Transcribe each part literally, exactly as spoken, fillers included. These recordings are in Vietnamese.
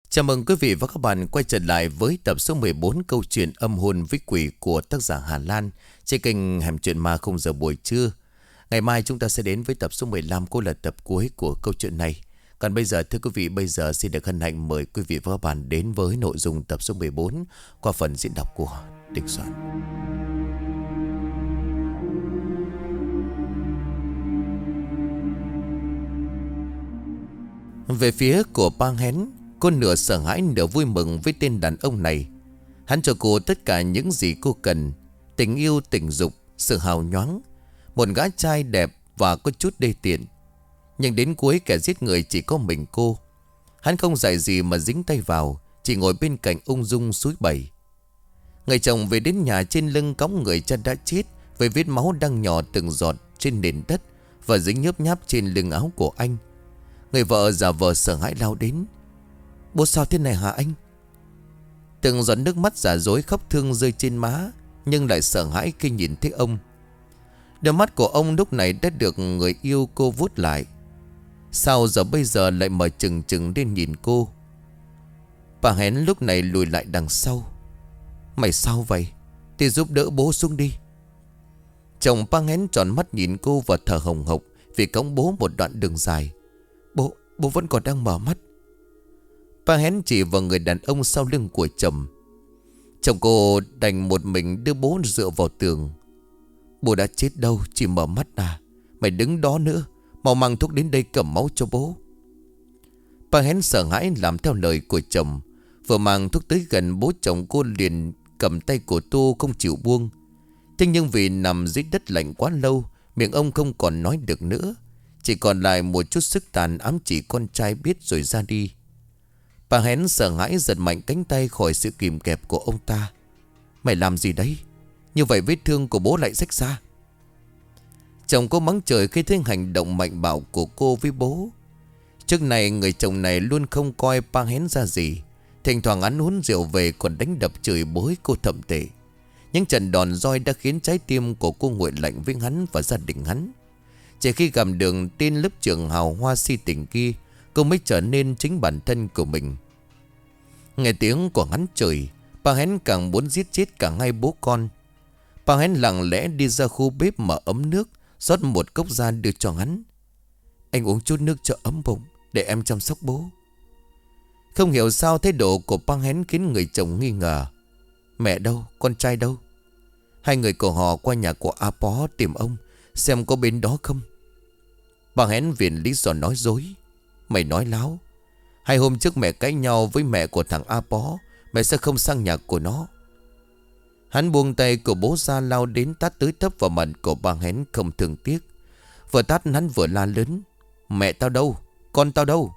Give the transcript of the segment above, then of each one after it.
Chào mừng quý vị và các bạn quay trở lại với tập số mười bốn câu chuyện âm hồn với quỷ của tác giả Hà Lan trên kênh Hẻm Chuyện Ma không giờ buổi trưa. Ngày mai chúng ta sẽ đến với tập số mười lăm, cũng là tập cuối của câu chuyện này. Còn bây giờ thưa quý vị, bây giờ xin được hân hạnh mời quý vị và các bạn đến với nội dung tập số mười bốn qua phần diễn đọc của Đình Soạn. Về phía của Pang Hén, cô nửa sợ hãi nửa vui mừng với tên đàn ông này. Hắn cho cô tất cả những gì cô cần: tình yêu, tình dục, sự hào nhoáng, một gã trai đẹp và có chút đê tiện. Nhưng đến cuối kẻ giết người chỉ có mình cô. Hắn không dạy gì mà dính tay vào, chỉ ngồi bên cạnh ung dung suối bày. Người chồng về đến nhà, trên lưng cõng người cha đã chết, với vết máu đang nhỏ từng giọt trên nền đất và dính nhớp nháp trên lưng áo của anh. Người vợ giả vờ sợ hãi lao đến. Bố sao thế này hả anh? Từng giọt nước mắt giả dối khóc thương rơi trên má, nhưng lại sợ hãi khi nhìn thấy ông. Đôi mắt của ông lúc này đã được người yêu cô vuốt lại. Sao giờ bây giờ lại mở trừng trừng lên nhìn cô? Bà Hén lúc này lùi lại đằng sau. Mày sao vậy? Thì giúp đỡ bố xuống đi. Chồng Pang Hén tròn mắt nhìn cô và thở hồng hộc vì cõng bố một đoạn đường dài. Bố, bố vẫn còn đang mở mắt. Pang Hén chỉ vào người đàn ông sau lưng của chồng. Chồng cô đành một mình đưa bố dựa vào tường. Bố đã chết đâu, chỉ mở mắt à. Mày đứng đó nữa, mau mang thuốc đến đây cầm máu cho bố. Pang Hén sợ hãi làm theo lời của chồng. Vừa mang thuốc tới gần, bố chồng cô liền cầm tay của Tô không chịu buông. Thế nhưng vì nằm dưới đất lạnh quá lâu, miệng ông không còn nói được nữa. Chỉ còn lại một chút sức tàn ám chỉ con trai biết rồi ra đi. Pang Hén sợ hãi giật mạnh cánh tay khỏi sự kìm kẹp của ông ta. Mày làm gì đấy? Như vậy vết thương của bố lại rách ra. Chồng cô mắng trời khi thấy hành động mạnh bạo của cô với bố. Trước này người chồng này luôn không coi Pang Hén ra gì. Thỉnh thoảng ăn uống rượu về còn đánh đập chửi bới cô thậm tệ. Những trận đòn roi đã khiến trái tim của cô nguội lạnh với hắn và gia đình hắn. Chỉ khi gặp đường tên lớp trưởng hào hoa si tình kia, cô mới trở nên chính bản thân của mình. Nghe tiếng của hắn chửi, Pang Hén càng muốn giết chết cả hai bố con. Pang Hén lặng lẽ đi ra khu bếp mở ấm nước, rót một cốc ra đưa cho hắn. Anh uống chút nước cho ấm bụng, để em chăm sóc bố. Không hiểu sao thái độ của Pang Hén khiến người chồng nghi ngờ. Mẹ đâu, con trai đâu? Hai người của họ qua nhà của A Pó tìm ông, xem có bên đó không. Pang Hén viện lý do nói dối. Mày nói láo. Hai hôm trước mẹ cãi nhau với mẹ của thằng A Pó, mẹ sẽ không sang nhà của nó. Hắn buông tay của bố ra, lao đến tát tới tấp vào mặt của Pang Hén không thương tiếc. Vừa tát hắn vừa la lớn. Mẹ tao đâu? Con tao đâu?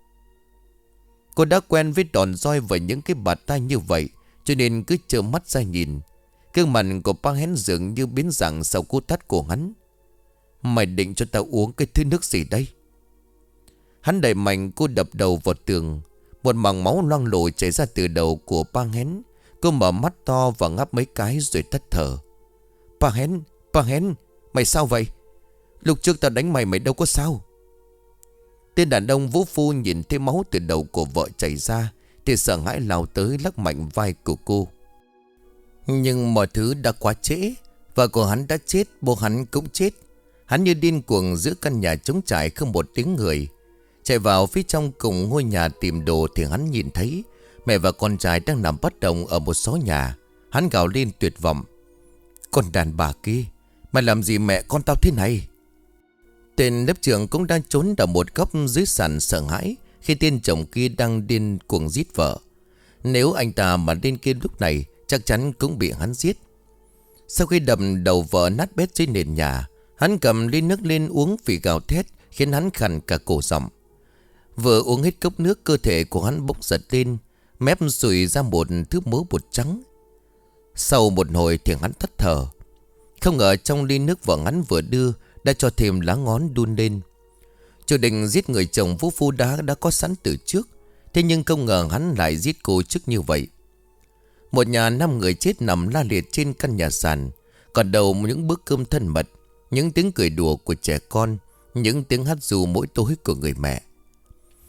Cô đã quen với đòn roi và những cái bạt tay như vậy, cho nên cứ trợn mắt ra nhìn. Gương mặt của Pang Hén dường như biến dạng sau cú tát của hắn. Mày định cho tao uống cái thứ nước gì đây? Hắn đẩy mạnh cô đập đầu vào tường. Một mảng máu loang lổ chảy ra từ đầu của Pang Hén. Cô mở mắt to và ngáp mấy cái rồi tắt thở. Pang Hén, Pang Hén, mày sao vậy? Lúc trước tao đánh mày, mày đâu có sao. Tên đàn ông vũ phu nhìn thấy máu từ đầu của vợ chảy ra thì sợ hãi lao tới lắc mạnh vai của cô. Nhưng mọi thứ đã quá trễ. Vợ của hắn đã chết, bố hắn cũng chết. Hắn như điên cuồng giữa căn nhà trống trải không một tiếng người. Chạy vào phía trong cùng ngôi nhà tìm đồ thì hắn nhìn thấy mẹ và con trai đang nằm bất động ở một xó nhà. Hắn gào lên tuyệt vọng. Con đàn bà kia, mày làm gì mẹ con tao thế này? Tên lớp trưởng cũng đang trốn ở một góc dưới sàn sợ hãi khi tên chồng kia đang điên cuồng giết vợ. Nếu anh ta mà lên kia lúc này, chắc chắn cũng bị hắn giết. Sau khi đập đầu vợ nát bét trên nền nhà, hắn cầm ly nước lên uống vì gào thét khiến hắn khàn cả cổ giọng. Vừa uống hết cốc nước, cơ thể của hắn bỗng giật lên, mép sùi ra một thứ mớ bột trắng. Sau một hồi thì hắn tắt thở. Không ngờ trong ly nước vợ hắn vừa đưa đã cho thêm lá ngón đun lên. Chủ định giết người chồng vũ phu đá đã có sẵn từ trước. Thế nhưng không ngờ hắn lại giết cô trước như vậy. Một nhà năm người chết nằm la liệt trên căn nhà sàn. Còn đầu những bữa cơm thân mật, những tiếng cười đùa của trẻ con, những tiếng hát ru mỗi tối của người mẹ.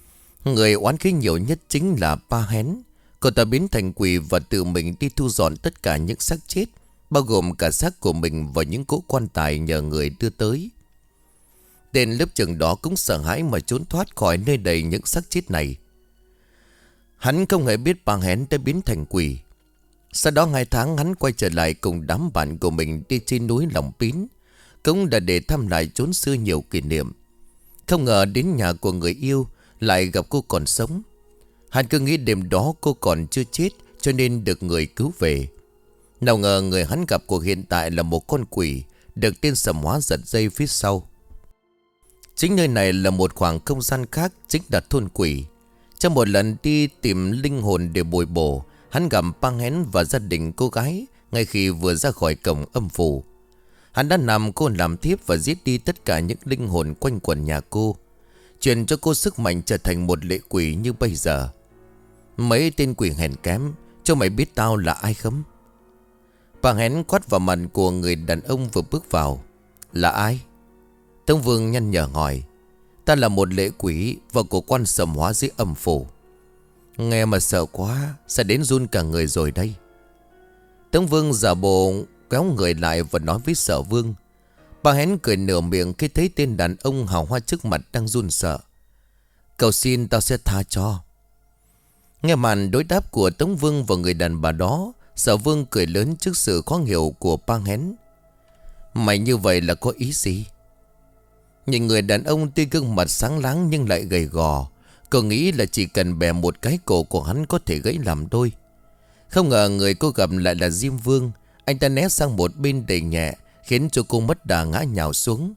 Người oán khí nhiều nhất chính là Pa Hén. Cô ta biến thành quỷ và tự mình đi thu dọn tất cả những xác chết, bao gồm cả xác của mình và những cỗ quan tài nhờ người đưa tới. Tên lớp trưởng đó cũng sợ hãi mà trốn thoát khỏi nơi đầy những xác chết này. Hắn không hề biết Pa Hén đã biến thành quỷ. Sau đó hai tháng hắn quay trở lại cùng đám bạn của mình đi trên núi Lòng Pín, cũng là để thăm lại chốn xưa nhiều kỷ niệm. Không ngờ đến nhà của người yêu lại gặp cô còn sống. Hắn cứ nghĩ đêm đó cô còn chưa chết cho nên được người cứu về. Nào ngờ người hắn gặp của hiện tại là một con quỷ được tên Sầm Hóa giật dây phía sau. Chính nơi này là một khoảng không gian khác, chính là thôn quỷ. Trong một lần đi tìm linh hồn để bồi bổ, hắn gặp Pa Hén và gia đình cô gái ngay khi vừa ra khỏi cổng âm phủ. Hắn đã nằm cô làm thiếp và giết đi tất cả những linh hồn quanh quẩn nhà cô, truyền cho cô sức mạnh trở thành một lệ quỷ như bây giờ. Mấy tên quỷ hèn kém, cho mày biết tao là ai không? Pa Hén quát vào mặt của người đàn ông vừa bước vào. Là ai? Tống Vương nhăn nhở hỏi. Ta là một lệ quỷ và của quan Sầm Hóa dưới âm phủ. Nghe mà sợ quá, sẽ đến run cả người rồi đây. Tống Vương giả bộ kéo người lại và nói với Sở Vương. Pa Hén cười nửa miệng khi thấy tên đàn ông hào hoa trước mặt đang run sợ. Cầu xin tao sẽ tha cho. Nghe màn đối đáp của Tống Vương và người đàn bà đó, Sở Vương cười lớn trước sự khó hiểu của Pa Hén. Mày như vậy là có ý gì? Nhìn người đàn ông tuy gương mặt sáng láng nhưng lại gầy gò, cô nghĩ là chỉ cần bẻ một cái cổ của hắn có thể gãy làm đôi. Không ngờ người cô gặp lại là Diêm Vương. Anh ta né sang một bên đẩy nhẹ, khiến cho cô mất đà ngã nhào xuống.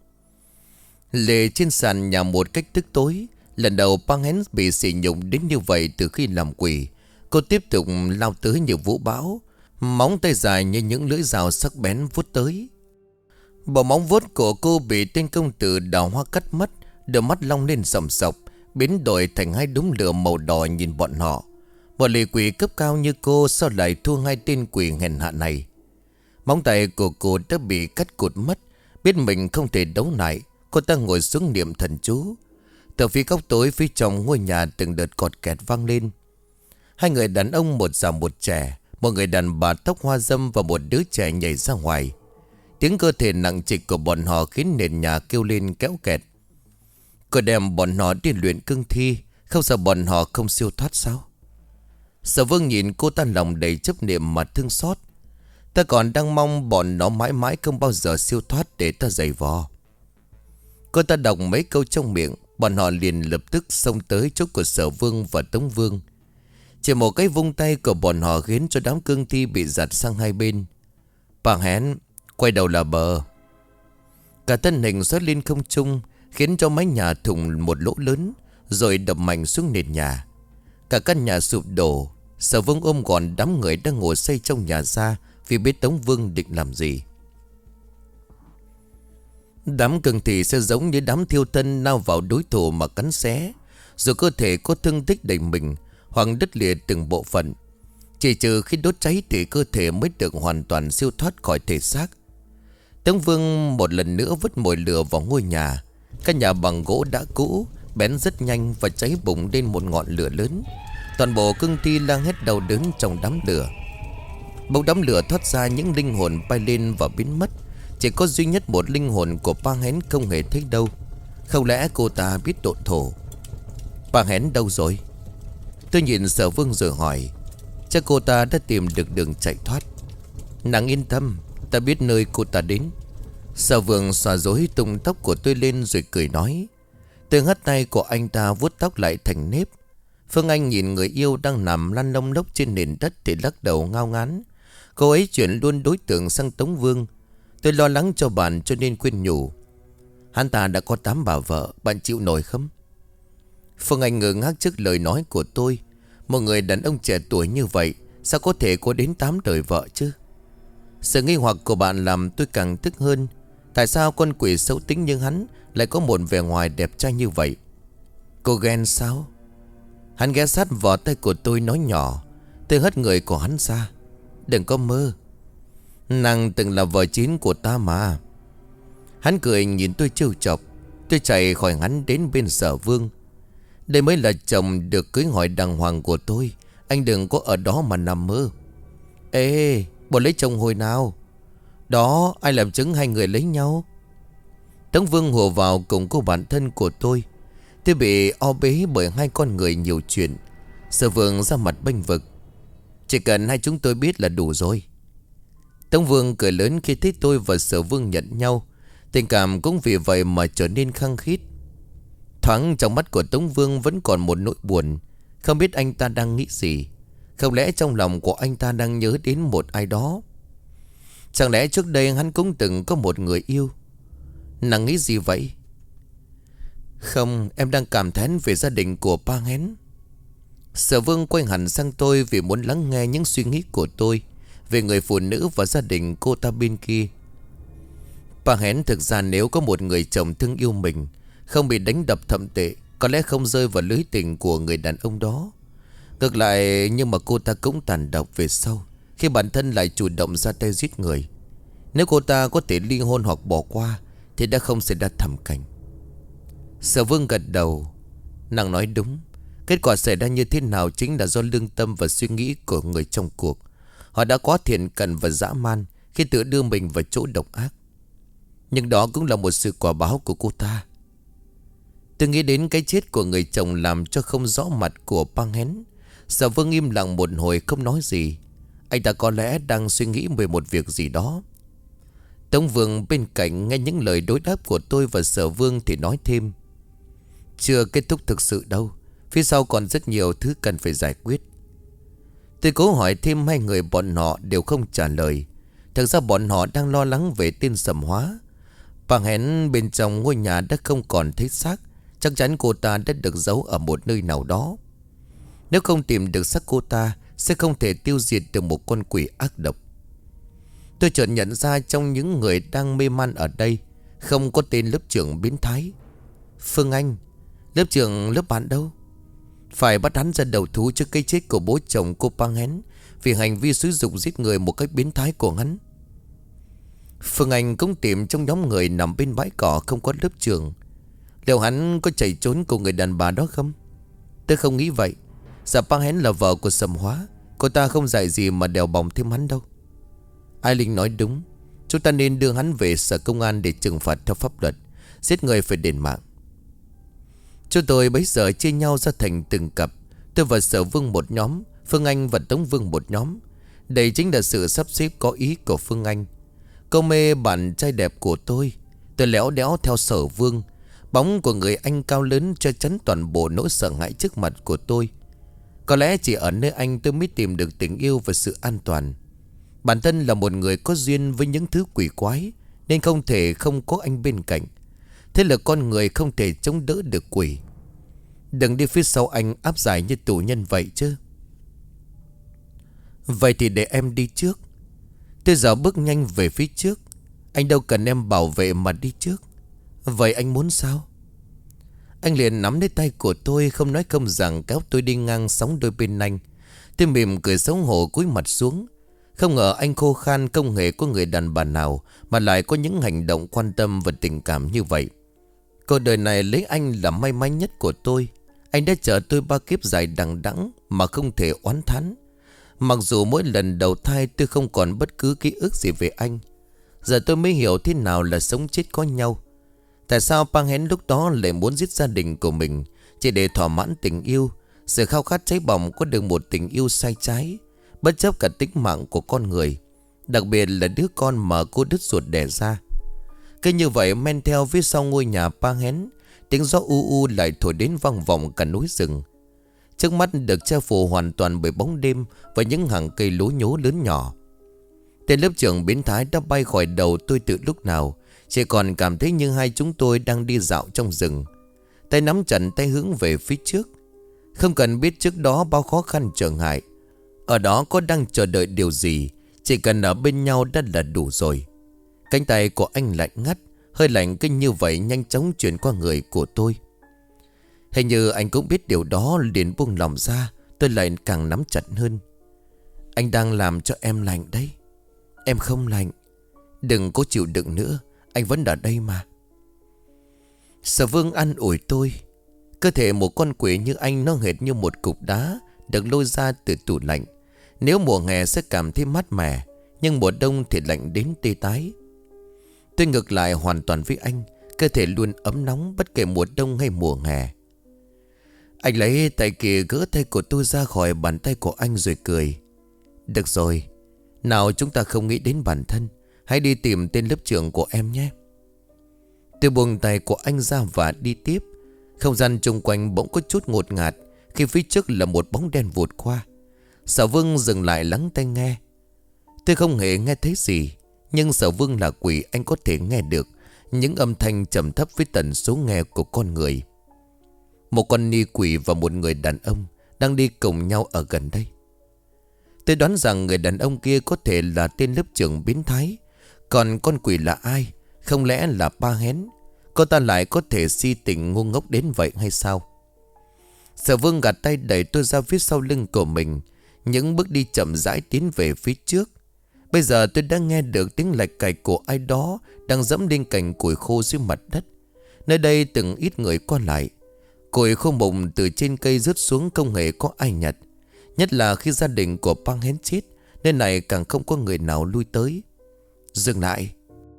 Lệ trên sàn nhà một cách tức tối. Lần đầu Pa Hén bị sỉ nhục đến như vậy từ khi làm quỷ. Cô tiếp tục lao tới như vũ bão, móng tay dài như những lưỡi dao sắc bén vuốt tới. Bộ móng vuốt của cô bị tên công tử Đào Hoa cắt mất. Đôi mắt long lên sầm sọc, biến đổi thành hai đốm lửa màu đỏ nhìn bọn họ. Một lệ quỷ cấp cao như cô sao lại thua hai tên quỷ hèn hạ này? Móng tay của cô đã bị cắt cụt mất. Biết mình không thể đấu lại, cô ta ngồi xuống niệm thần chú. Từ phía góc tối phía trong ngôi nhà từng đợt cọt kẹt vang lên. Hai người đàn ông, một già một trẻ, một người đàn bà tóc hoa râm và một đứa trẻ nhảy ra ngoài. Tiếng cơ thể nặng trịch của bọn họ khiến nền nhà kêu lên kéo kẹt. Cô đem bọn họ đi luyện cương thi, không sợ bọn họ không siêu thoát sao? Sở Vương nhìn cô ta lòng đầy chấp niệm mà thương xót. Ta còn đang mong bọn nó mãi mãi không bao giờ siêu thoát để ta giày vò. Cô ta đọc mấy câu trong miệng, bọn họ liền lập tức xông tới chỗ của Sở Vương và Tống Vương. Chỉ một cái vung tay của bọn họ khiến cho đám cương thi bị giật sang hai bên. Pa Hén quay đầu là bờ. Cả thân hình xoát lên không trung, khiến cho mái nhà thủng một lỗ lớn, rồi đập mạnh xuống nền nhà. Cả căn nhà sụp đổ. Sở Vương ôm gọn đám người đang ngồi xây trong nhà ra, vì biết Tống Vương định làm gì. Đám cương thi sẽ giống như đám thiêu thân lao vào đối thủ mà cắn xé, dù cơ thể có thương tích đầy mình hoặc đứt lìa từng bộ phận. Chỉ trừ khi đốt cháy thì cơ thể mới được hoàn toàn siêu thoát khỏi thể xác. Tống Vương một lần nữa vứt mồi lửa vào ngôi nhà. Căn nhà bằng gỗ đã cũ, bén rất nhanh và cháy bùng lên một ngọn lửa lớn. Toàn bộ cương thi la hét đau đớn trong đám lửa. Bỗng đám lửa thoát ra những linh hồn bay lên và biến mất. Chỉ có duy nhất một linh hồn của Pa Hén không hề thấy đâu. Không lẽ cô ta biết độn thổ? Pa Hén đâu rồi? Tôi nhìn Sở Vương rồi hỏi. Chắc cô ta đã tìm được đường chạy thoát. Nàng yên tâm, ta biết nơi cô ta đến. Sở Vương xòa rối tung tóc của tôi lên rồi cười nói. Tôi hất tay của anh ta vuốt tóc lại thành nếp. Phương Anh nhìn người yêu đang nằm lăn lông lốc trên nền đất thì lắc đầu ngao ngán. Cô ấy chuyển luôn đối tượng sang Tống Vương. Tôi lo lắng cho bạn cho nên khuyên nhủ. Hắn ta đã có tám bà vợ, bạn chịu nổi không? Phương Anh ngơ ngác trước lời nói của tôi. Một người đàn ông trẻ tuổi như vậy, sao có thể có đến tám đời vợ chứ? Sự nghi hoặc của bạn làm tôi càng tức hơn. Tại sao con quỷ xấu tính như hắn lại có một vẻ ngoài đẹp trai như vậy? Cô ghen sao? Hắn ghé sát vào tay của tôi nói nhỏ. Tôi hất người của hắn ra. Đừng có mơ. Nàng từng là vợ chín của ta mà. Hắn cười nhìn tôi trêu chọc. Tôi chạy khỏi hắn đến bên Sở Vương. Đây mới là chồng được cưới hỏi đàng hoàng của tôi. Anh đừng có ở đó mà nằm mơ. Ê, bộ lấy chồng hồi nào? Đó, ai làm chứng hai người lấy nhau? Tống Vương hùa vào cùng cô bạn thân của tôi. Tôi bị o bế bởi hai con người nhiều chuyện. Sở Vương ra mặt bênh vực. Chỉ cần hai chúng tôi biết là đủ rồi. Tống Vương cười lớn khi thấy tôi và Sở Vương nhận nhau. Tình cảm cũng vì vậy mà trở nên khăng khít. Thoáng trong mắt của Tống Vương vẫn còn một nỗi buồn. Không biết anh ta đang nghĩ gì. Không lẽ trong lòng của anh ta đang nhớ đến một ai đó? Chẳng lẽ trước đây hắn cũng từng có một người yêu? Nàng nghĩ gì vậy? Không, em đang cảm thán về gia đình của Pa Hén. Sở Vương quay hẳn sang tôi vì muốn lắng nghe những suy nghĩ của tôi về người phụ nữ và gia đình cô ta bên kia. Pa Hén thực ra nếu có một người chồng thương yêu mình, không bị đánh đập thậm tệ, có lẽ không rơi vào lưới tình của người đàn ông đó. Ngược lại, nhưng mà cô ta cũng tàn độc về sau khi bản thân lại chủ động ra tay giết người. Nếu cô ta có thể ly hôn hoặc bỏ qua thì đã không xảy ra thảm cảnh. Sở Vương gật đầu. Nàng nói đúng. Kết quả xảy ra như thế nào chính là do lương tâm và suy nghĩ của người trong cuộc. Họ đã quá thiện cận và dã man khi tự đưa mình vào chỗ độc ác. Nhưng đó cũng là một sự quả báo của cô ta. Tôi nghĩ đến cái chết của người chồng làm cho không rõ mặt của Pa Hén. Sở Vương im lặng một hồi không nói gì. Anh ta có lẽ đang suy nghĩ về một việc gì đó. Tống Vương bên cạnh nghe những lời đối đáp của tôi và Sở Vương thì nói thêm. Chưa kết thúc thực sự đâu. Phía sau còn rất nhiều thứ cần phải giải quyết. Tôi cố hỏi thêm hai người, bọn họ đều không trả lời. Thực ra bọn họ đang lo lắng về tên Sầm Hóa. Pa Hén bên trong ngôi nhà đã không còn thấy xác. Chắc chắn cô ta đã được giấu ở một nơi nào đó. Nếu không tìm được xác cô ta, sẽ không thể tiêu diệt được một con quỷ ác độc. Tôi chợt nhận ra trong những người đang mê man ở đây, không có tên lớp trưởng biến thái. Phương Anh, lớp trưởng lớp bạn đâu? Phải bắt hắn ra đầu thú trước cái chết của bố chồng cô Pa Hén vì hành vi xúi dục giết người một cách biến thái của hắn. Phương Anh cũng tìm trong nhóm người nằm bên bãi cỏ không có lớp trưởng. Liệu hắn có chạy trốn cùng người đàn bà đó không? Tôi không nghĩ vậy. Dạ Pa Hén là vợ của Sầm Hóa. Cô ta không dạy gì mà đèo bòng thêm hắn đâu. Ai Linh nói đúng. Chúng ta nên đưa hắn về sở công an để trừng phạt theo pháp luật. Giết người phải đền mạng. Chúng tôi bấy giờ chia nhau ra thành từng cặp. Tôi và Sở Vương một nhóm, Phương Anh và Tống Vương một nhóm. Đây chính là sự sắp xếp có ý của Phương Anh. Cô mê bạn trai đẹp của tôi. Tôi léo đéo theo Sở Vương. Bóng của người anh cao lớn cho chắn toàn bộ nỗi sợ hãi trước mặt của tôi. Có lẽ chỉ ở nơi anh tôi mới tìm được tình yêu và sự an toàn. Bản thân là một người có duyên với những thứ quỷ quái, nên không thể không có anh bên cạnh. Thế là con người không thể chống đỡ được quỷ. Đừng đi phía sau anh áp giải như tù nhân vậy chứ. Vậy thì để em đi trước. Tôi giờ bước nhanh về phía trước. Anh đâu cần em bảo vệ mà đi trước. Vậy anh muốn sao? Anh liền nắm lấy tay của tôi, không nói không rằng kéo tôi đi ngang sóng đôi bên anh. Tôi mỉm cười xấu hổ cúi mặt xuống. Không ngờ anh khô khan không hề có người đàn bà nào mà lại có những hành động quan tâm và tình cảm như vậy. Cuộc đời này lấy anh là may mắn nhất của tôi. Anh đã chở tôi ba kiếp dài đằng đẵng mà không thể oán thán. Mặc dù mỗi lần đầu thai tôi không còn bất cứ ký ức gì về anh. Giờ tôi mới hiểu thế nào là sống chết có nhau. Tại sao Pa Hén lúc đó lại muốn giết gia đình của mình chỉ để thỏa mãn tình yêu. Sự khao khát cháy bỏng có được một tình yêu sai trái, bất chấp cả tính mạng của con người, đặc biệt là đứa con mà cô đứt ruột đẻ ra. Cứ như vậy men theo phía sau ngôi nhà Pa Hén, tiếng gió u u lại thổi đến vang vọng cả núi rừng. Trước mắt được che phủ hoàn toàn bởi bóng đêm và những hàng cây lố nhố lớn nhỏ. Tên lớp trưởng biến thái đã bay khỏi đầu tôi từ lúc nào. Chỉ còn cảm thấy như hai chúng tôi đang đi dạo trong rừng, tay nắm chặt tay hướng về phía trước. Không cần biết trước đó bao khó khăn trở ngại, ở đó có đang chờ đợi điều gì, chỉ cần ở bên nhau đã là đủ rồi. Cánh tay của anh lạnh ngắt, hơi lạnh kinh như vậy nhanh chóng chuyển qua người của tôi. Hình như anh cũng biết điều đó, liền buông lòng ra. Tôi lại càng nắm chặt hơn. Anh đang làm cho em lạnh đấy. Em không lạnh. Đừng có chịu đựng nữa, anh vẫn ở đây mà. Sở Vương an ủi tôi. Cơ thể một con quỷ như anh nó hệt như một cục đá được lôi ra từ tủ lạnh. Nếu mùa hè sẽ cảm thấy mát mẻ, nhưng mùa đông thì lạnh đến tê tái. Tôi ngược lại hoàn toàn với anh. Cơ thể luôn ấm nóng bất kể mùa đông hay mùa hè. Anh lấy tay kia gỡ tay của tôi ra khỏi bàn tay của anh rồi cười. Được rồi, nào chúng ta không nghĩ đến bản thân. Hãy đi tìm tên lớp trưởng của em nhé. Tôi buông tay của anh ra và đi tiếp. Không gian xung quanh bỗng có chút ngột ngạt khi phía trước là một bóng đen vụt qua. Sở Vương dừng lại lắng tai nghe. Tôi không hề nghe thấy gì, nhưng Sở Vương là quỷ, anh có thể nghe được những âm thanh trầm thấp với tần số nghe của con người. Một con ni quỷ và một người đàn ông đang đi cùng nhau ở gần đây. Tôi đoán rằng người đàn ông kia có thể là tên lớp trưởng biến thái. Còn con quỷ là ai? Không lẽ là Ba Hén? Cô ta lại có thể si tình ngu ngốc đến vậy hay sao? Sở Vương gạt tay đẩy tôi ra phía sau lưng của mình. Những bước đi chậm rãi tiến về phía trước. Bây giờ tôi đã nghe được tiếng lạch cạch của ai đó đang dẫm lên cành củi khô dưới mặt đất. Nơi đây từng ít người qua lại. Củi khô mục từ trên cây rớt xuống không hề có ai nhặt. Nhất là khi gia đình của Ba Hén chết, nơi này càng không có người nào lui tới. Dừng lại.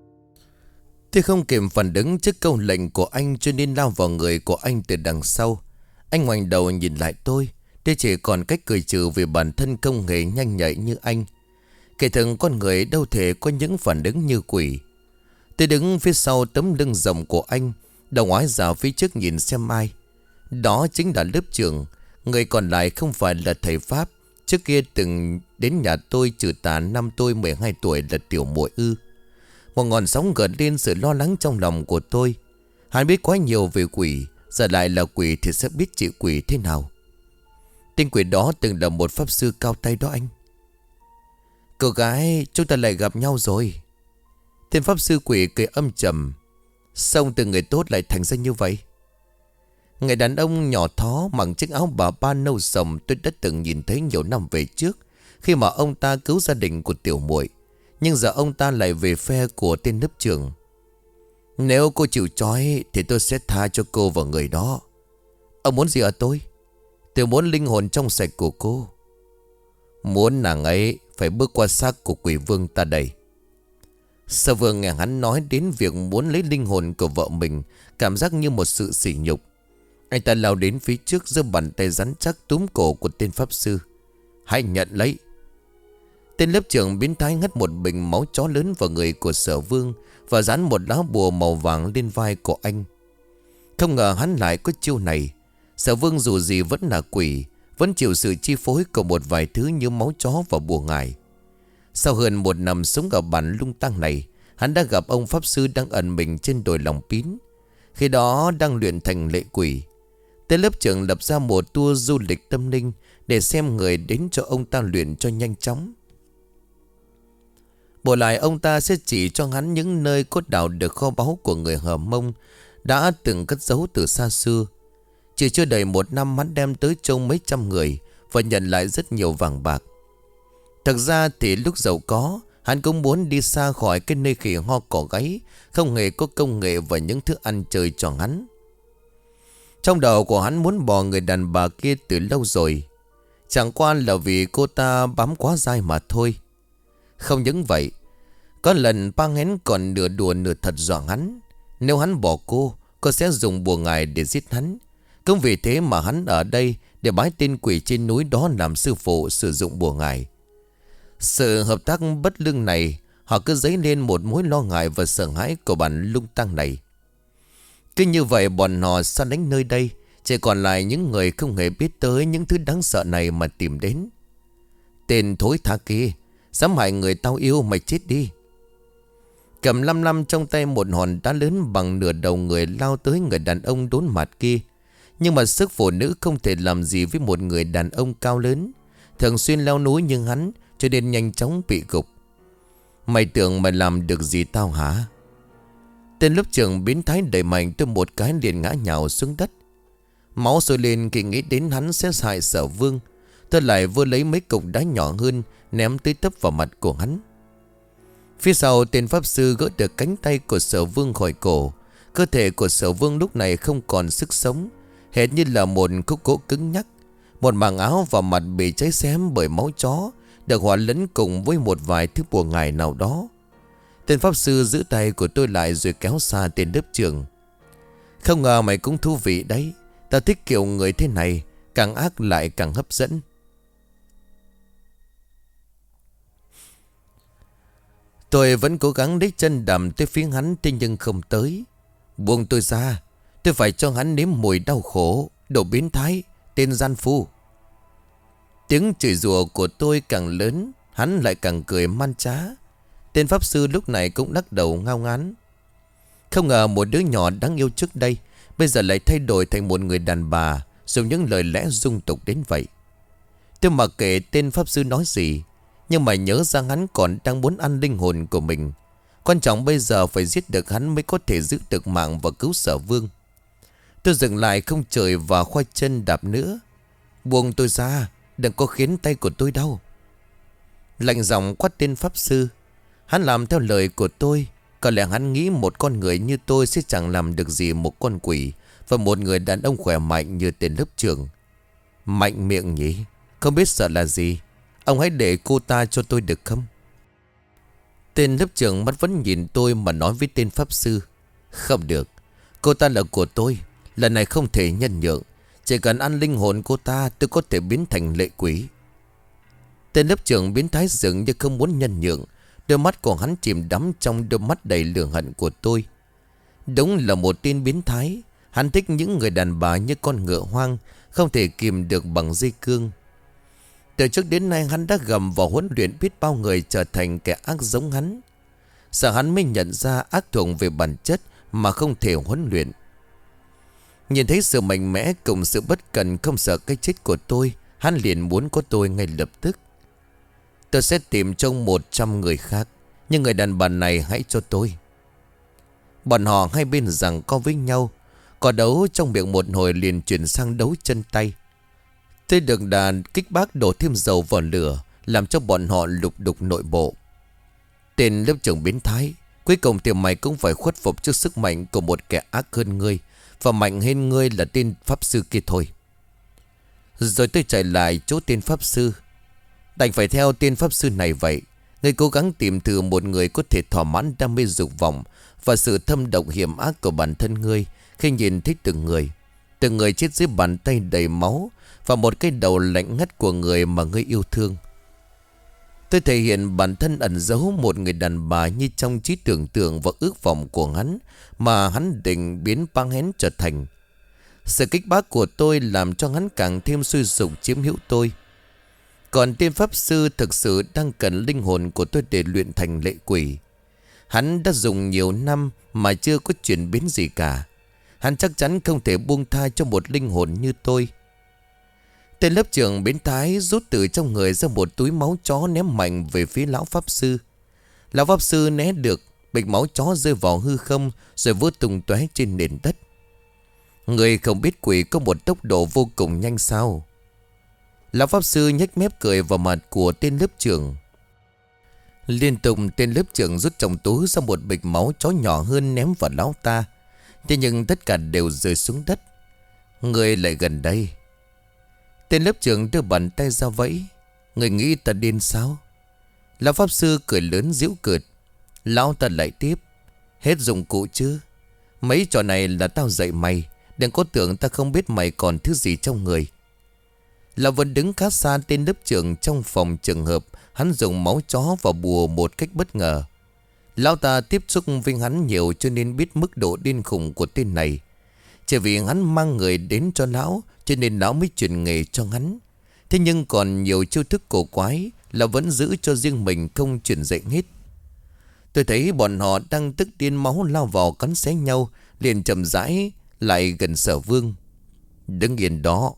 Tôi không kịp phản ứng trước câu lệnh của anh, cho nên lao vào người của anh từ đằng sau. Anh ngoảnh đầu nhìn lại tôi. Tôi chỉ còn cách cười trừ vì bản thân không hề nhanh nhạy như anh. Kể thường con người đâu thể có những phản ứng như quỷ. Tôi đứng phía sau tấm lưng rộng của anh, đầu ngoái ra phía trước nhìn xem ai. Đó chính là lớp trưởng. Người còn lại không phải là thầy Pháp. Trước kia từng đến nhà tôi trừ tà năm tôi mười hai tuổi là tiểu muội ư. Một ngọn sóng gợn lên sự lo lắng trong lòng của tôi. Hắn biết quá nhiều về quỷ, giờ lại là quỷ thì sẽ biết trị quỷ thế nào. Tên quỷ đó từng là một pháp sư cao tay đó anh. Cô gái, chúng ta lại gặp nhau rồi. Tên pháp sư quỷ cười âm trầm. Xong từ người tốt lại thành ra như vậy? Người đàn ông nhỏ thó mặc chiếc áo bà ba nâu sầm tôi đã từng nhìn thấy nhiều năm về trước, khi mà ông ta cứu gia đình của tiểu muội. Nhưng giờ ông ta lại về phe của tên lớp trưởng. Nếu cô chịu trói thì tôi sẽ tha cho cô và người đó. Ông muốn gì ở tôi? Tôi muốn linh hồn trong sạch của cô. Muốn nàng ấy phải bước qua xác của quỷ vương ta đây. Sở Vương nghe hắn nói đến việc muốn lấy linh hồn của vợ mình, cảm giác như một sự sỉ nhục. Anh ta lao đến phía trước, giơ bàn tay rắn chắc túm cổ của tên pháp sư. Hãy nhận lấy. Tên lớp trưởng biến thái ngắt một bình máu chó lớn vào người của Sở Vương và dán một lá bùa màu vàng lên vai của anh. Không ngờ hắn lại có chiêu này. Sở Vương dù gì vẫn là quỷ, vẫn chịu sự chi phối của một vài thứ như máu chó và bùa ngải. Sau hơn một năm sống ở bản lung tang này, hắn đã gặp ông pháp sư đang ẩn mình trên đồi Lòng Pín. Khi đó đang luyện thành lệ quỷ. Tên lớp trưởng lập ra một tour du lịch tâm linh để xem người đến cho ông ta luyện cho nhanh chóng. Bổ lại ông ta sẽ chỉ cho hắn những nơi cốt đào được kho báu của người Hờ Mông đã từng cất giấu từ xa xưa. Chỉ chưa đầy một năm hắn đem tới trông mấy trăm người và nhận lại rất nhiều vàng bạc. Thật ra thì lúc giàu có, hắn cũng muốn đi xa khỏi cái nơi khỉ ho cỏ gáy, không hề có công nghệ và những thứ ăn chơi cho hắn. Trong đầu của hắn muốn bỏ người đàn bà kia từ lâu rồi. Chẳng qua là vì cô ta bám quá dai mà thôi. Không những vậy, có lần Ba Hén còn nửa đùa nửa thật dọa hắn. Nếu hắn bỏ cô, cô sẽ dùng bùa ngải để giết hắn. Cũng vì thế mà hắn ở đây để bái tên quỷ trên núi đó làm sư phụ sử dụng bùa ngải. Sự hợp tác bất lương này, họ cứ dấy lên một mối lo ngại và sợ hãi của bản lung tang này. Cứ như vậy bọn họ xa lánh nơi đây, chỉ còn lại những người không hề biết tới những thứ đáng sợ này mà tìm đến. Tên thối tha kia, dám hại người tao yêu, mày chết đi. Cầm lăm lăm trong tay một hòn đá lớn bằng nửa đầu người lao tới người đàn ông đốn mặt kia. Nhưng mà sức phụ nữ không thể làm gì với một người đàn ông cao lớn, thường xuyên leo núi như hắn, cho nên nhanh chóng bị gục. Mày tưởng mày làm được gì tao hả? Tên lớp trưởng biến thái đẩy mạnh tôi một cái liền ngã nhào xuống đất. Máu sôi lên khi nghĩ đến hắn sẽ hại Sở Vương. Tôi lại vừa lấy mấy cục đá nhỏ hơn ném tới tấp vào mặt của hắn. Phía sau tên pháp sư gỡ được cánh tay của Sở Vương khỏi cổ. Cơ thể của Sở Vương lúc này không còn sức sống. hệt như là một khúc gỗ cứng nhắc. Một màng áo và mặt bị cháy xém bởi máu chó được hòa lẫn cùng với một vài thứ bùa ngải nào đó. Tên pháp sư giữ tay của tôi lại rồi kéo xa tên lớp trưởng. Không ngờ mày cũng thú vị đấy. Tao thích kiểu người thế này, càng ác lại càng hấp dẫn. Tôi vẫn cố gắng đích chân đầm tới phía hắn, thế nhưng không tới. Buông tôi ra, tôi phải cho hắn nếm mùi đau khổ, đồ biến thái, tên gian phu. Tiếng chửi rủa của tôi càng lớn, hắn lại càng cười man trá. Tên pháp sư lúc này cũng lắc đầu ngao ngán. Không ngờ một đứa nhỏ đáng yêu trước đây bây giờ lại thay đổi thành một người đàn bà, dùng những lời lẽ dung tục đến vậy. Tôi mặc kệ tên pháp sư nói gì, nhưng mà nhớ ra hắn còn đang muốn ăn linh hồn của mình. Quan trọng bây giờ phải giết được hắn mới có thể giữ được mạng và cứu Sở Vương. Tôi dừng lại không chửi và khoai chân đạp nữa. Buông tôi ra, đừng có khiến tay của tôi đau. Lạnh giọng quát tên pháp sư. Hắn làm theo lời của tôi. Có lẽ hắn nghĩ một con người như tôi sẽ chẳng làm được gì một con quỷ và một người đàn ông khỏe mạnh như tên lớp trưởng. Mạnh miệng nhỉ? Không biết sợ là gì. Ông hãy để cô ta cho tôi được không? Tên lớp trưởng mắt vẫn nhìn tôi mà nói với tên pháp sư. Không được. Cô ta là của tôi. Lần này không thể nhân nhượng. Chỉ cần ăn linh hồn cô ta, tôi có thể biến thành lệ quỷ. Tên lớp trưởng biến thái dường như không muốn nhân nhượng. Đôi mắt của hắn chìm đắm trong đôi mắt đầy lửa hận của tôi. Đúng là một tên biến thái. Hắn thích những người đàn bà như con ngựa hoang, không thể kìm được bằng dây cương. Từ trước đến nay hắn đã gầm vào huấn luyện biết bao người trở thành kẻ ác giống hắn. Sợ hắn mới nhận ra ác thuần về bản chất mà không thể huấn luyện. Nhìn thấy sự mạnh mẽ cùng sự bất cần không sợ cái chết của tôi, hắn liền muốn có tôi ngay lập tức. Tôi sẽ tìm trong một trăm người khác, nhưng người đàn bà này hãy cho tôi. Bọn họ hai bên giằng co với nhau. Có đấu trong miệng một hồi liền chuyển sang đấu chân tay. Tôi được đàn kích bác đổ thêm dầu vào lửa, làm cho bọn họ lục đục nội bộ. Tên lớp trưởng biến thái, cuối cùng thì mày cũng phải khuất phục trước sức mạnh của một kẻ ác hơn ngươi, và mạnh hơn ngươi là tên pháp sư kia thôi. Rồi tôi chạy lại chỗ tên pháp sư. Đành phải theo tên pháp sư này vậy. Ngươi cố gắng tìm thử một người có thể thỏa mãn đam mê dục vọng và sự thâm độc hiểm ác của bản thân ngươi khi nhìn thấy từng người. Từng người chết dưới bàn tay đầy máu và một cái đầu lạnh ngắt của người mà ngươi yêu thương. Tôi thể hiện bản thân ẩn giấu một người đàn bà như trong trí tưởng tượng và ước vọng của hắn mà hắn định biến băng hén trở thành. Sự kích bác của tôi làm cho hắn càng thêm suy sụp chiếm hữu tôi. Còn tên pháp sư thực sự đang cần linh hồn của tôi để luyện thành lệ quỷ. Hắn đã dùng nhiều năm mà chưa có chuyển biến gì cả. Hắn chắc chắn không thể buông tha cho một linh hồn như tôi. Tên lớp trưởng biến thái rút từ trong người ra một túi máu chó ném mạnh về phía lão pháp sư. Lão pháp sư né được, bịch máu chó rơi vào hư không rồi vỡ tung tóe trên nền đất. Người không biết quỷ có một tốc độ vô cùng nhanh sao? Lão pháp sư nhếch mép cười vào mặt của tên lớp trưởng. Liên tục tên lớp trưởng rút trong túi ra một bịch máu chó nhỏ hơn ném vào lão ta. Thế nhưng tất cả đều rơi xuống đất. Người lại gần đây. Tên lớp trưởng đưa bàn tay ra vẫy. Người nghĩ ta điên sao? Lão pháp sư cười lớn giễu cợt. Lão ta lại tiếp. Hết dụng cụ chứ? Mấy trò này là tao dạy mày. Đừng có tưởng ta không biết mày còn thứ gì trong người. Lão vẫn đứng khá xa tên lớp trưởng trong phòng trường hợp hắn dùng máu chó và bùa một cách bất ngờ. Lão ta tiếp xúc với hắn nhiều cho nên biết mức độ điên khùng của tên này. Chỉ vì hắn mang người đến cho lão cho nên lão mới chuyển nghề cho hắn. Thế nhưng còn nhiều chiêu thức cổ quái là vẫn giữ cho riêng mình không chuyển dạy hết. Tôi thấy bọn họ đang tức điên máu lao vào cắn xé nhau, liền chậm rãi lại gần Sở Vương. Đứng yên đó.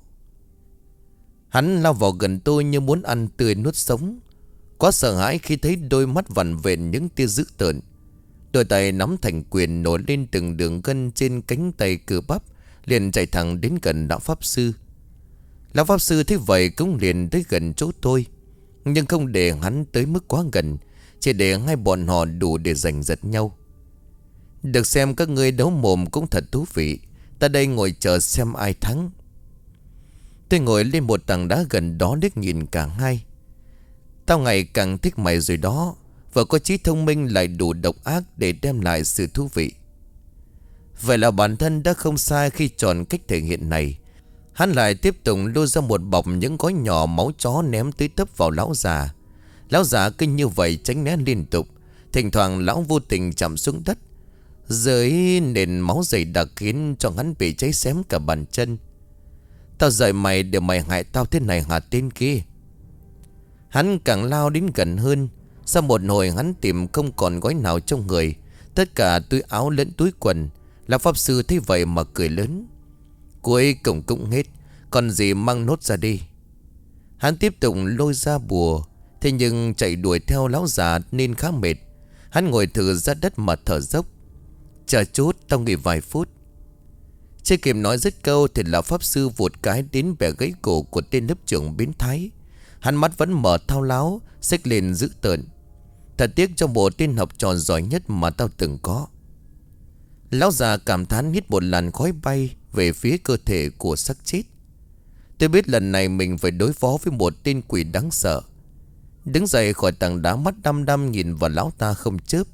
Hắn lao vào gần tôi như muốn ăn tươi nuốt sống. Quá sợ hãi khi thấy đôi mắt vằn vện những tia dữ tợn. Đôi tay nắm thành quyền nổi lên từng đường gân trên cánh tay cơ bắp, liền chạy thẳng đến gần lão pháp sư. Lão pháp sư thấy vậy cũng liền tới gần chỗ tôi, nhưng không để hắn tới mức quá gần, chỉ để hai bọn họ đủ để giành giật nhau. Được xem các ngươi đấu mồm cũng thật thú vị. Ta đây ngồi chờ xem ai thắng. Tôi ngồi lên một tảng đá gần đó liếc nhìn cả hai. Tao ngày càng thích mày rồi đó. Vừa có trí thông minh lại đủ độc ác để đem lại sự thú vị. Vậy là bản thân đã không sai khi chọn cách thể hiện này. Hắn lại tiếp tục lôi ra một bọc những gói nhỏ máu chó ném tới tấp vào lão già. Lão già kinh như vậy tránh né liên tục. Thỉnh thoảng lão vô tình chạm xuống đất. Dưới nền máu dày đặc khiến cho hắn bị cháy xém cả bàn chân. Tao dạy mày để mày hại tao thế này hả tên kia? Hắn càng lao đến gần hơn. Sau một hồi hắn tìm không còn gói nào trong người. Tất cả túi áo lẫn túi quần. Lão pháp sư thấy vậy mà cười lớn. Cuối cùng cũng hết. Còn gì mang nốt ra đi. Hắn tiếp tục lôi ra bùa. Thế nhưng chạy đuổi theo lão già nên khá mệt. Hắn ngồi thử ra đất mà thở dốc. Chờ chút, tao nghỉ vài phút. Chưa kịp nói dứt câu thì lão pháp sư vụt cái đến bẻ gãy cổ của tên lớp trưởng biến thái. Hắn mắt vẫn mở thao láo, xách lên dữ tợn. Thật tiếc cho bộ tên học trò giỏi nhất mà tao từng có. Lão già cảm thán hít một làn khói bay về phía cơ thể của xác chết. Tôi biết lần này mình phải đối phó với một tên quỷ đáng sợ. Đứng dậy khỏi tảng đá, mắt đăm đăm nhìn vào lão ta không chớp.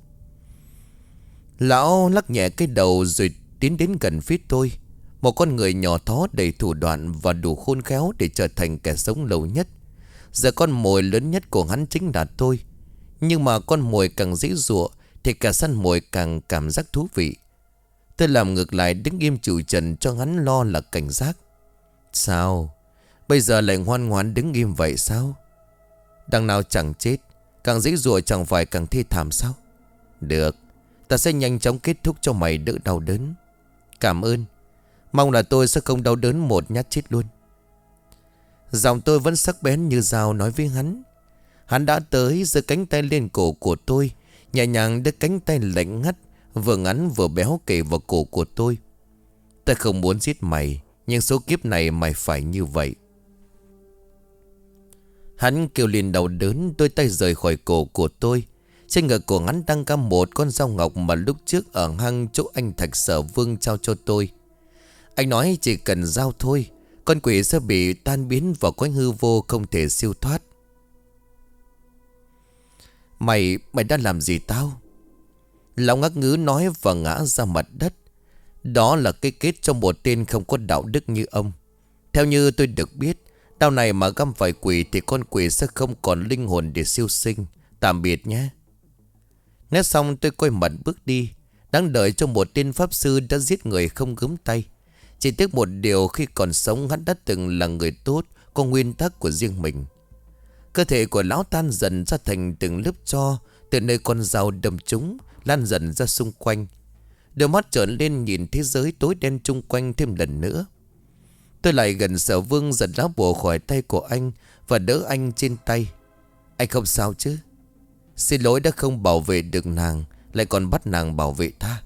Lão lắc nhẹ cái đầu rồi tiến đến gần phía tôi. Một con người nhỏ thó đầy thủ đoạn và đủ khôn khéo để trở thành kẻ sống lâu nhất. Giờ con mồi lớn nhất của hắn chính là tôi. Nhưng mà con mồi càng dễ dụa thì cả săn mồi càng cảm giác thú vị. Tôi làm ngược lại, đứng im chịu trần cho hắn lo là cảnh giác. Sao? Bây giờ lại ngoan ngoãn đứng im vậy sao? Đằng nào chẳng chết, càng dễ dụa chẳng phải càng thê thảm sao? Được, ta sẽ nhanh chóng kết thúc cho mày đỡ đau đớn. Cảm ơn. Mong là tôi sẽ không đau đớn một nhát chết luôn. Giọng tôi vẫn sắc bén như dao nói với hắn. Hắn đã tới, giơ cánh tay lên cổ của tôi, nhẹ nhàng đưa cánh tay lạnh ngắt vừa ngắn vừa béo kề vào cổ của tôi. Ta không muốn giết mày, nhưng số kiếp này mày phải như vậy. Hắn kêu lên đau đớn, đôi tay rời khỏi cổ của tôi. Trên ngực của hắn đang cắm một con dao ngọc mà lúc trước ở hang chỗ anh Thạch Sở Vương trao cho tôi. Anh nói chỉ cần dao thôi, con quỷ sẽ bị tan biến vào cõi hư vô, không thể siêu thoát. Mày, mày đã làm gì tao? Lão ngắc ngứ nói và ngã ra mặt đất. Đó là cái kết cho một tên không có đạo đức như ông. Theo như tôi được biết, đau này mà găm phải quỷ thì con quỷ sẽ không còn linh hồn để siêu sinh. Tạm biệt nhé. Nói xong tôi quay mặt bước đi. Đáng đợi cho một tên pháp sư đã giết người không gớm tay. Chỉ tiếc một điều, khi còn sống hắn đã từng là người tốt, có nguyên tắc của riêng mình. Cơ thể của lão tan dần ra thành từng lớp tro, từ nơi con dao đâm trúng lan dần ra xung quanh. Đôi mắt trợn lên nhìn thế giới tối đen chung quanh thêm lần nữa. Tôi lại gần Sở Vương, giật lá bùa khỏi tay của anh và đỡ anh trên tay. Anh không sao chứ? Xin lỗi đã không bảo vệ được nàng, lại còn bắt nàng bảo vệ ta.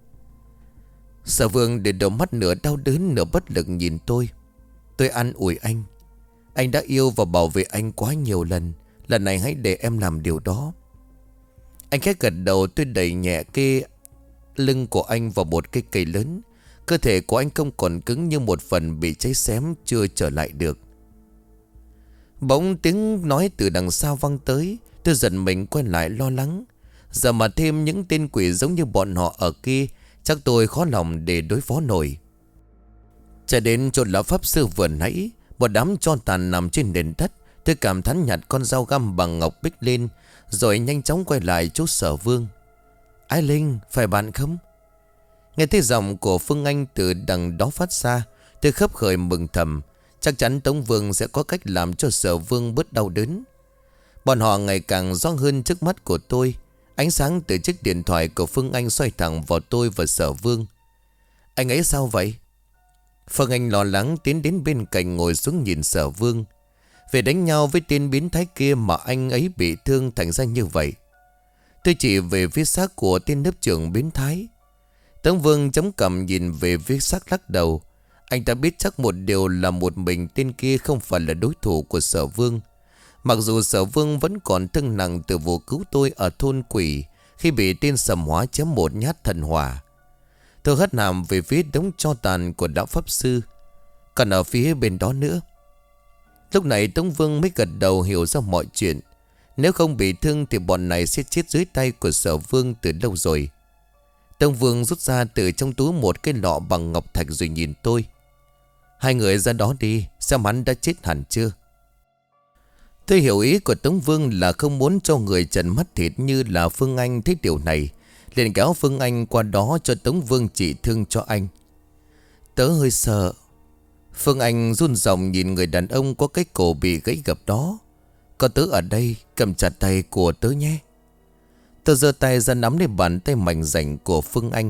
Sở Vương để đôi mắt nửa đau đớn nửa bất lực nhìn tôi. Tôi an ủi anh. Anh đã yêu và bảo vệ anh quá nhiều lần. Lần này hãy để em làm điều đó. Anh khẽ gật đầu. Tôi đẩy nhẹ cái lưng của anh vào một cây cây lớn. Cơ thể của anh không còn cứng như một phần bị cháy xém chưa trở lại được. Bỗng tiếng nói từ đằng sau vang tới. Tôi giật mình quay lại lo lắng. Giờ mà thêm những tên quỷ giống như bọn họ ở kia, chắc tôi khó lòng để đối phó nổi. Chạy đến chỗ lão pháp sư vừa nãy, một đám tro tàn nằm trên nền đất. Tôi cảm thán nhặt con dao găm bằng ngọc bích lên, rồi nhanh chóng quay lại chỗ Sở Vương. Ái Linh, phải bạn không? Nghe thấy giọng của Phương Anh từ đằng đó phát ra, tôi khấp khởi mừng thầm. Chắc chắn Tống Vương sẽ có cách làm cho Sở Vương bớt đau đớn. Bọn họ ngày càng rõ hơn trước mắt của tôi. Ánh sáng từ chiếc điện thoại của Phương Anh xoay thẳng vào tôi và Sở Vương. Anh ấy sao vậy? Phương Anh lo lắng tiến đến bên cạnh ngồi xuống nhìn Sở Vương. Về đánh nhau với tên biến thái kia mà anh ấy bị thương thành ra như vậy. Tôi chỉ về phía xác của tên lớp trưởng biến thái. Tống Vương chống cằm nhìn về phía xác lắc đầu. Anh ta biết chắc một điều là một mình tên kia không phải là đối thủ của Sở Vương. Mặc dù Sở Vương vẫn còn thương nặng từ vụ cứu tôi ở thôn quỷ khi bị tên Sầm Hóa chém một nhát thần hỏa. Tôi hất hàm về phía đống tro tàn của đạo pháp sư. Còn ở phía bên đó nữa. Lúc này Tống Vương mới gật đầu hiểu ra mọi chuyện. Nếu không bị thương thì bọn này sẽ chết dưới tay của Sở Vương từ lâu rồi. Tống Vương rút ra từ trong túi một cái lọ bằng ngọc thạch rồi nhìn tôi. Hai người ra đó đi, xem hắn đã chết hẳn chưa. Tôi hiểu ý của Tống Vương là không muốn cho người trần mắt thịt như là Phương Anh thấy điều này. Liền kéo Phương Anh qua đó cho Tống Vương trị thương cho anh. Tớ hơi sợ. Phương Anh run rẩy nhìn người đàn ông có cái cổ bị gãy gập đó. Có tớ ở đây, cầm chặt tay của tớ nhé. Tớ giơ tay ra nắm lấy bàn tay mảnh rảnh của Phương Anh.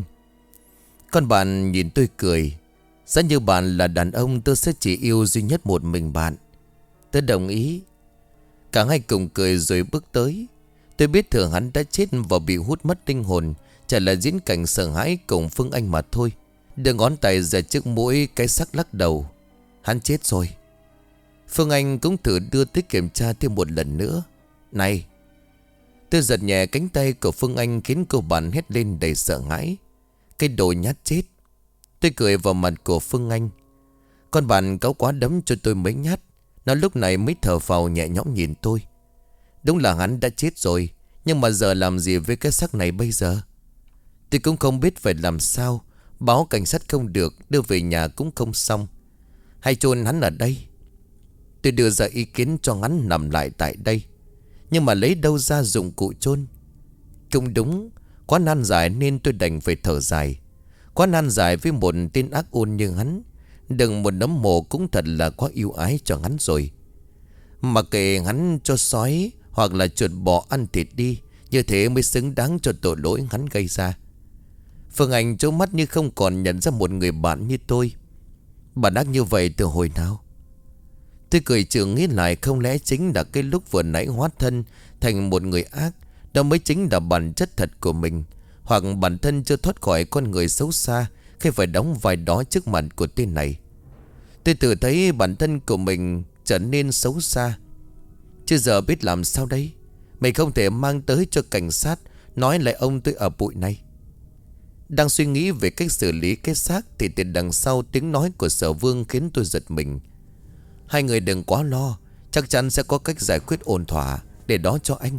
Con bạn nhìn tôi cười. Giá như bạn là đàn ông, tớ sẽ chỉ yêu duy nhất một mình bạn. Tớ đồng ý. Cả hai cùng cười rồi bước tới. Tôi biết thường hắn đã chết và bị hút mất linh hồn, chỉ là diễn cảnh sợ hãi cùng Phương Anh mà thôi. Đưa ngón tay ra trước mũi cái xác lắc đầu. Hắn chết rồi. Phương Anh cũng thử đưa tới kiểm tra thêm một lần nữa. Này! Tôi giật nhẹ cánh tay của Phương Anh khiến cô bạn hét lên đầy sợ hãi. Cái đồ nhát chết. Tôi cười vào mặt của Phương Anh. Con bạn cáu quá đấm cho tôi mấy nhát. Nó lúc này mới thở phào nhẹ nhõm nhìn tôi. Đúng là hắn đã chết rồi. Nhưng mà giờ làm gì với cái xác này bây giờ? Tôi cũng không biết phải làm sao. Báo cảnh sát không được, đưa về nhà cũng không xong. Hay chôn hắn ở đây? Tôi đưa ra ý kiến cho hắn nằm lại tại đây. Nhưng mà lấy đâu ra dụng cụ chôn? Cũng đúng, quá nan giải nên tôi đành phải thở dài. Quá nan giải với một tên ác ôn như hắn. Đừng một nấm mồ cũng thật là quá yêu ái cho hắn rồi. Mà kệ hắn cho sói hoặc là chuột bò ăn thịt đi. Như thế mới xứng đáng cho tội lỗi hắn gây ra. Phương Anh trố mắt như không còn nhận ra một người bạn như tôi. Bạn ác như vậy từ hồi nào? Tôi cười trừ nghĩ lại, không lẽ chính là cái lúc vừa nãy hóa thân thành một người ác, đó mới chính là bản chất thật của mình. Hoặc bản thân chưa thoát khỏi con người xấu xa khi phải đóng vai đó trước mặt của tên này. Tôi tự thấy bản thân của mình trở nên xấu xa. Chứ giờ biết làm sao đây? Mình không thể mang tới cho cảnh sát nói lại ông tôi ở bụi này. Đang suy nghĩ về cách xử lý cái xác thì từ đằng sau tiếng nói của Sở Vương khiến tôi giật mình. Hai người đừng quá lo, chắc chắn sẽ có cách giải quyết ổn thỏa. Để đó cho anh.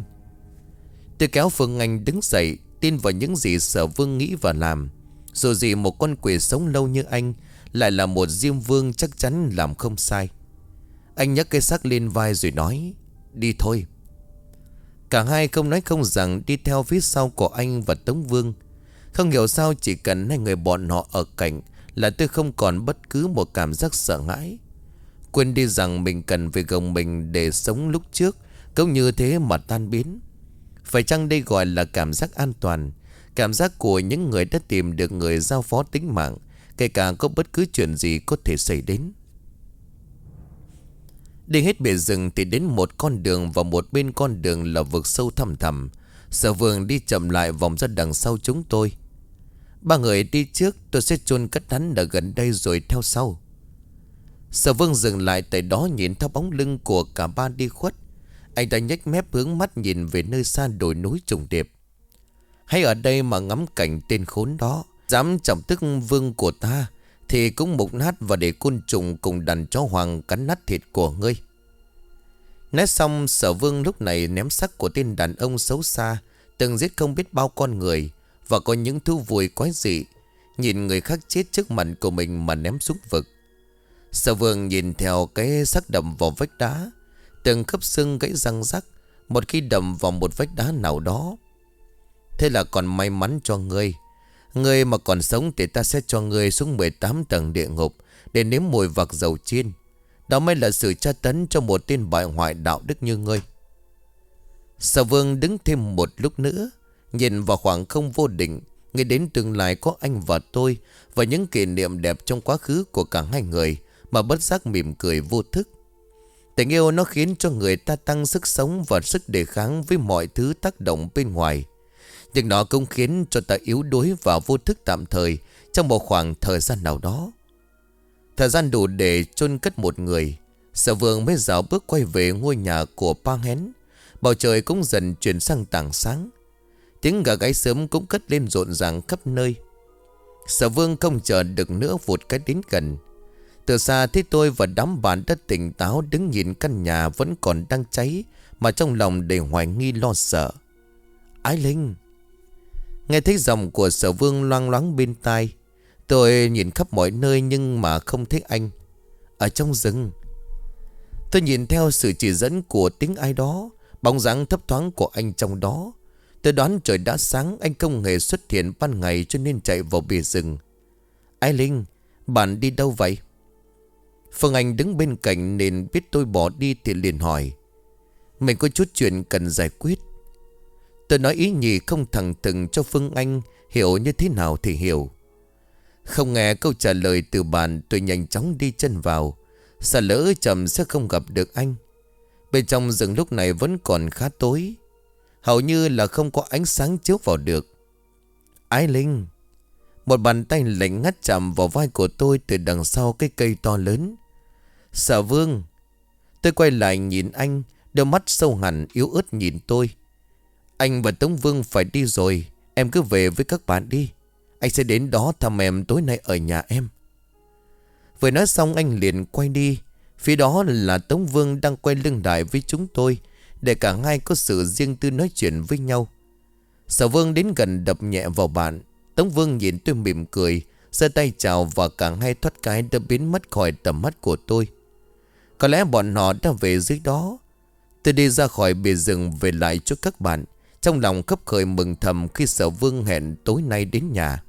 Tôi kéo Phương Anh đứng dậy, tin vào những gì Sở Vương nghĩ và làm. Dù gì một con quỷ sống lâu như anh lại là một Diêm Vương, chắc chắn làm không sai. Anh nhấc cái xác lên vai rồi nói, đi thôi. Cả hai không nói không rằng đi theo phía sau của anh và Tống Vương. Không hiểu sao chỉ cần hai người bọn họ ở cạnh là tôi không còn bất cứ một cảm giác sợ hãi. Quên đi rằng mình cần phải gồng mình để sống lúc trước, cũng như thế mà tan biến. Phải chăng đây gọi là cảm giác an toàn? Cảm giác của những người đã tìm được người giao phó tính mạng, kể cả có bất cứ chuyện gì có thể xảy đến. Đi hết bể rừng thì đến một con đường, và một bên con đường là vực sâu thăm thẳm. Sở Vương đi chậm lại vòng ra đằng sau chúng tôi. Ba người đi trước, tôi sẽ chôn cất hắn ở gần đây rồi theo sau. Sở Vương dừng lại tại đó nhìn theo bóng lưng của cả ba đi khuất. Anh ta nhếch mép hướng mắt nhìn về nơi xa đồi núi trùng điệp. Hãy ở đây mà ngắm cảnh tên khốn đó. Dám chọc tức vương của ta thì cũng mục nát và để côn trùng cùng đàn chó hoàng cắn nát thịt của ngươi. Nói xong, Sở Vương lúc này ném xác của tên đàn ông xấu xa từng giết không biết bao con người và có những thú vui quái dị, nhìn người khác chết trước mặt của mình mà ném xuống vực. Sở Vương nhìn theo cái xác đầm vào vách đá, từng khớp xương gãy răng rắc một khi đầm vào một vách đá nào đó. Thế là còn may mắn cho ngươi. Ngươi mà còn sống thì ta sẽ cho ngươi xuống mười tám tầng địa ngục để nếm mùi vạc dầu chiên. Đó mới là sự tra tấn cho một tên bại hoại đạo đức như ngươi. Sở Vương đứng thêm một lúc nữa, nhìn vào khoảng không vô định, nghĩ đến tương lai có anh và tôi, và những kỷ niệm đẹp trong quá khứ của cả hai người, mà bất giác mỉm cười vô thức. Tình yêu nó khiến cho người ta tăng sức sống và sức đề kháng với mọi thứ tác động bên ngoài. Nhưng nó cũng khiến cho ta yếu đuối và vô thức tạm thời trong một khoảng thời gian nào đó. Thời gian đủ để chôn cất một người. Sở Vương mới dạo bước quay về ngôi nhà của Pang Hén. Bầu trời cũng dần chuyển sang tảng sáng. Tiếng gà gáy sớm cũng cất lên rộn ràng khắp nơi. Sở Vương không chờ được nữa vụt cái đến gần. Từ xa thấy tôi và đám bạn đã tỉnh táo đứng nhìn căn nhà vẫn còn đang cháy, mà trong lòng đầy hoài nghi lo sợ. Ái Linh. Nghe thấy giọng của Sở Vương loang loáng bên tai. Tôi nhìn khắp mọi nơi nhưng mà không thấy anh. Ở trong rừng. Tôi nhìn theo sự chỉ dẫn của tiếng ai đó, bóng dáng thấp thoáng của anh trong đó. Tôi đoán trời đã sáng, anh không hề xuất hiện ban ngày cho nên chạy vào bìa rừng. Ái Linh, bạn đi đâu vậy? Phương Anh đứng bên cạnh nên biết tôi bỏ đi thì liền hỏi. Mình có chút chuyện cần giải quyết. Tôi nói ý nhị không thẳng thừng cho Phương Anh hiểu như thế nào thì hiểu. Không nghe câu trả lời từ bạn, tôi nhanh chóng đi chân vào, sợ lỡ chậm sẽ không gặp được anh. Bên trong rừng lúc này vẫn còn khá tối, hầu như là không có ánh sáng chiếu vào được. Ái Linh. Một bàn tay lạnh ngắt chạm vào vai của tôi từ đằng sau cái cây to lớn. Sở Vương. Tôi quay lại nhìn anh, đôi mắt sâu hẳn yếu ớt nhìn tôi. Anh và Tống Vương phải đi rồi, em cứ về với các bạn đi. Anh sẽ đến đó thăm em tối nay ở nhà em. Vừa nói xong anh liền quay đi. Phía đó là Tống Vương đang quay lưng lại với chúng tôi, để cả hai có sự riêng tư nói chuyện với nhau. Sở Vương đến gần đập nhẹ vào bạn. Tống Vương nhìn tôi mỉm cười, giơ tay chào và cả hai thoát cái đã biến mất khỏi tầm mắt của tôi. Có lẽ bọn họ đã về dưới đó. Tôi đi ra khỏi bìa rừng về lại cho các bạn, trong lòng khấp khởi mừng thầm khi Sở Vương hẹn tối nay đến nhà.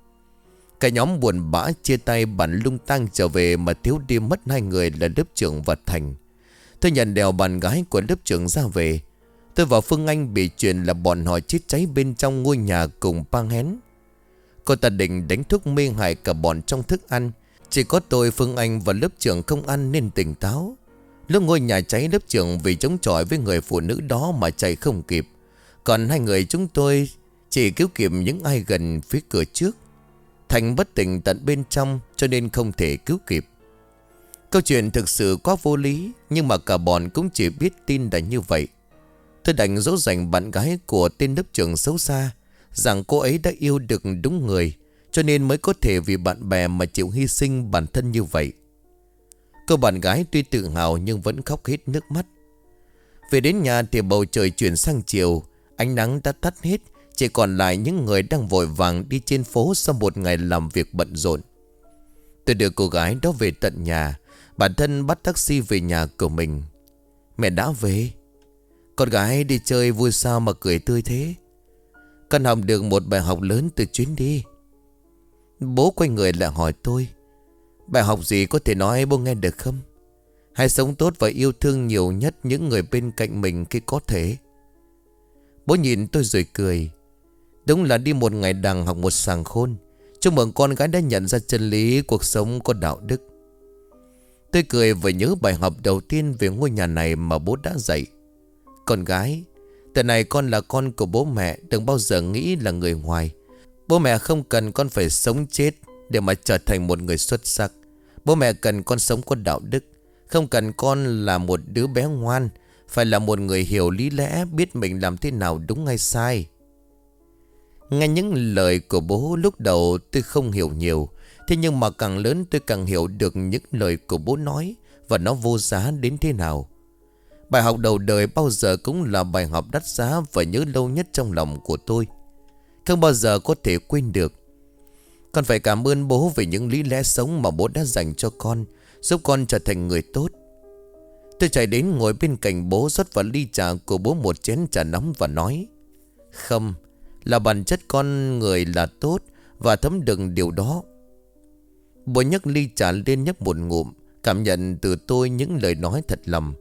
Cả nhóm buồn bã chia tay, bạn lung tăng trở về mà thiếu đi mất hai người là lớp trưởng và Thành. Tôi nhận đèo bạn gái của lớp trưởng ra về. Tôi và Phương Anh bị truyền là bọn họ chết cháy bên trong ngôi nhà cùng Pang Hén. Cô ta định đánh thuốc mê hại cả bọn trong thức ăn. Chỉ có tôi, Phương Anh và lớp trưởng không ăn nên tỉnh táo. Lúc ngôi nhà cháy, lớp trưởng vì chống chọi với người phụ nữ đó mà chạy không kịp. Còn hai người chúng tôi chỉ cứu kịp những ai gần phía cửa trước. Thành bất tỉnh tận bên trong cho nên không thể cứu kịp. Câu chuyện thực sự quá vô lý, nhưng mà cả bọn cũng chỉ biết tin là như vậy. Tôi đành dỗ dành bạn gái của tên lớp trưởng xấu xa rằng cô ấy đã yêu được đúng người, cho nên mới có thể vì bạn bè mà chịu hy sinh bản thân như vậy. Cô bạn gái tuy tự hào nhưng vẫn khóc hết nước mắt. Về đến nhà thì bầu trời chuyển sang chiều, ánh nắng đã tắt hết, chỉ còn lại những người đang vội vàng đi trên phố sau một ngày làm việc bận rộn. Tôi đưa cô gái đó về tận nhà, bản thân bắt taxi về nhà của mình. Mẹ đã về. Con gái đi chơi vui sao mà cười tươi thế? Con học được một bài học lớn từ chuyến đi. Bố quay người lại hỏi tôi. Bài học gì có thể nói bố nghe được không? Hãy sống tốt và yêu thương nhiều nhất những người bên cạnh mình khi có thể. Bố nhìn tôi rồi cười. Đúng là đi một ngày đằng học một sàng khôn. Chúc mừng con gái đã nhận ra chân lý cuộc sống có đạo đức. Tôi cười và nhớ bài học đầu tiên về ngôi nhà này mà bố đã dạy. Con gái, từ này con là con của bố mẹ, đừng bao giờ nghĩ là người ngoài. Bố mẹ không cần con phải sống chết để mà trở thành một người xuất sắc. Bố mẹ cần con sống có đạo đức. Không cần con là một đứa bé ngoan, phải là một người hiểu lý lẽ, biết mình làm thế nào đúng hay sai. Nghe những lời của bố lúc đầu tôi không hiểu nhiều. Thế nhưng mà càng lớn tôi càng hiểu được những lời của bố nói và nó vô giá đến thế nào. Bài học đầu đời bao giờ cũng là bài học đắt giá và nhớ lâu nhất trong lòng của tôi. Không bao giờ có thể quên được. Con phải cảm ơn bố về những lý lẽ sống mà bố đã dành cho con, giúp con trở thành người tốt. Tôi chạy đến ngồi bên cạnh bố, rót vào ly trà của bố một chén trà nóng và nói. Không, là bản chất con người là tốt và thấm đựng điều đó. Bố nhấc ly trà lên nhấp một ngụm, cảm nhận từ tôi những lời nói thật lòng.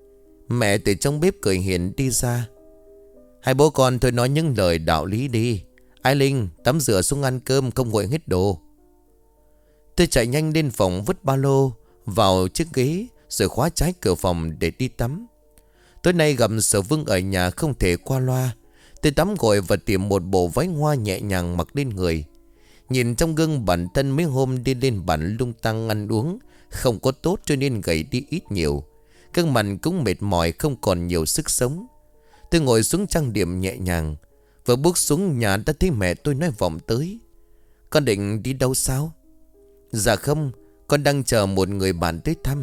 Mẹ từ trong bếp cười hiền đi ra. Hai bố con thôi nói những lời đạo lý đi. Ái Linh, tắm rửa xuống ăn cơm, không nguội hết đồ. Tôi chạy nhanh lên phòng vứt ba lô vào chiếc ghế rồi khóa trái cửa phòng để đi tắm. Tối nay gặp Sở Vương ở nhà không thể qua loa. Tôi tắm gội và tìm một bộ váy hoa nhẹ nhàng mặc lên người. Nhìn trong gương bản thân mấy hôm đi lên bản lung tăng ăn uống không có tốt cho nên gầy đi ít nhiều. Căng mặt cũng mệt mỏi, không còn nhiều sức sống. Tôi ngồi xuống trang điểm nhẹ nhàng. Vừa bước xuống nhà đã thấy mẹ tôi nói vọng tới. Con định đi đâu sao? Dạ không, con đang chờ một người bạn tới thăm.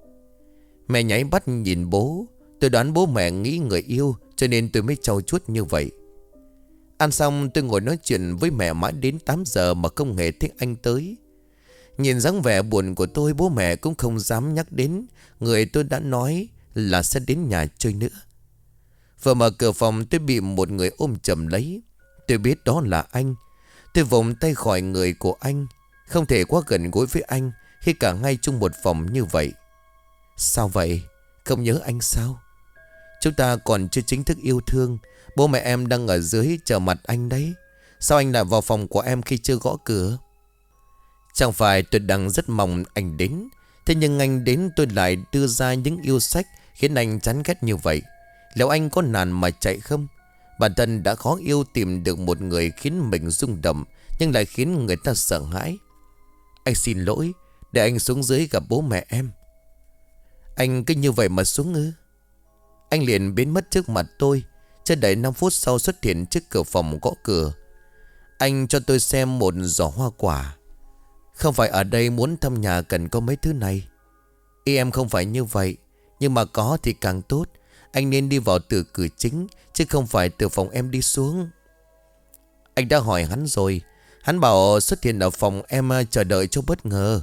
Mẹ nháy mắt nhìn bố. Tôi đoán bố mẹ nghĩ người yêu, cho nên tôi mới trau chuốt như vậy. Ăn xong tôi ngồi nói chuyện với mẹ mãi đến tám giờ mà không hề thích anh tới. Nhìn dáng vẻ buồn của tôi, bố mẹ cũng không dám nhắc đến người tôi đã nói là sẽ đến nhà chơi nữa. Vừa mở cửa phòng tôi bị một người ôm chầm lấy. Tôi biết đó là anh. Tôi vùng tay khỏi người của anh. Không thể quá gần gũi với anh khi cả ngay chung một phòng như vậy. Sao vậy? Không nhớ anh sao? Chúng ta còn chưa chính thức yêu thương. Bố mẹ em đang ở dưới chờ mặt anh đấy. Sao anh lại vào phòng của em khi chưa gõ cửa? Chẳng phải tôi đang rất mong anh đến. Thế nhưng anh đến tôi lại đưa ra những yêu sách khiến anh chán ghét như vậy. Liệu anh có nản mà chạy không? Bản thân đã khó yêu tìm được một người khiến mình rung động, nhưng lại khiến người ta sợ hãi. Anh xin lỗi, để anh xuống dưới gặp bố mẹ em. Anh cứ như vậy mà xuống ư? Anh liền biến mất trước mặt tôi. Chưa đầy năm phút sau xuất hiện trước cửa phòng gõ cửa. Anh cho tôi xem một giỏ hoa quả. Không phải ở đây muốn thăm nhà cần có mấy thứ này. Ý em không phải như vậy, nhưng mà có thì càng tốt. Anh nên đi vào từ cửa chính, chứ không phải từ phòng em đi xuống. Anh đã hỏi hắn rồi. Hắn bảo xuất hiện ở phòng em chờ đợi cho bất ngờ.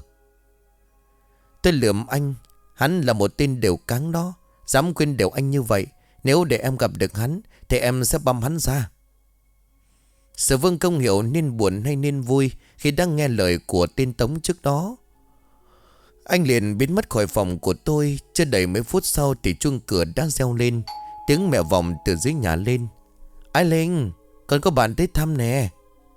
Tôi lườm anh. Hắn là một tên đều cáng đó, dám quên đều anh như vậy. Nếu để em gặp được hắn thì em sẽ băm hắn ra. Sở Vương không hiểu nên buồn hay nên vui khi đang nghe lời của tên Tống trước đó. Anh liền biến mất khỏi phòng của tôi. Chưa đầy mấy phút sau thì chuông cửa đã reo lên. Tiếng mẹ vọng từ dưới nhà lên. Ái Linh, con có bạn tới thăm nè.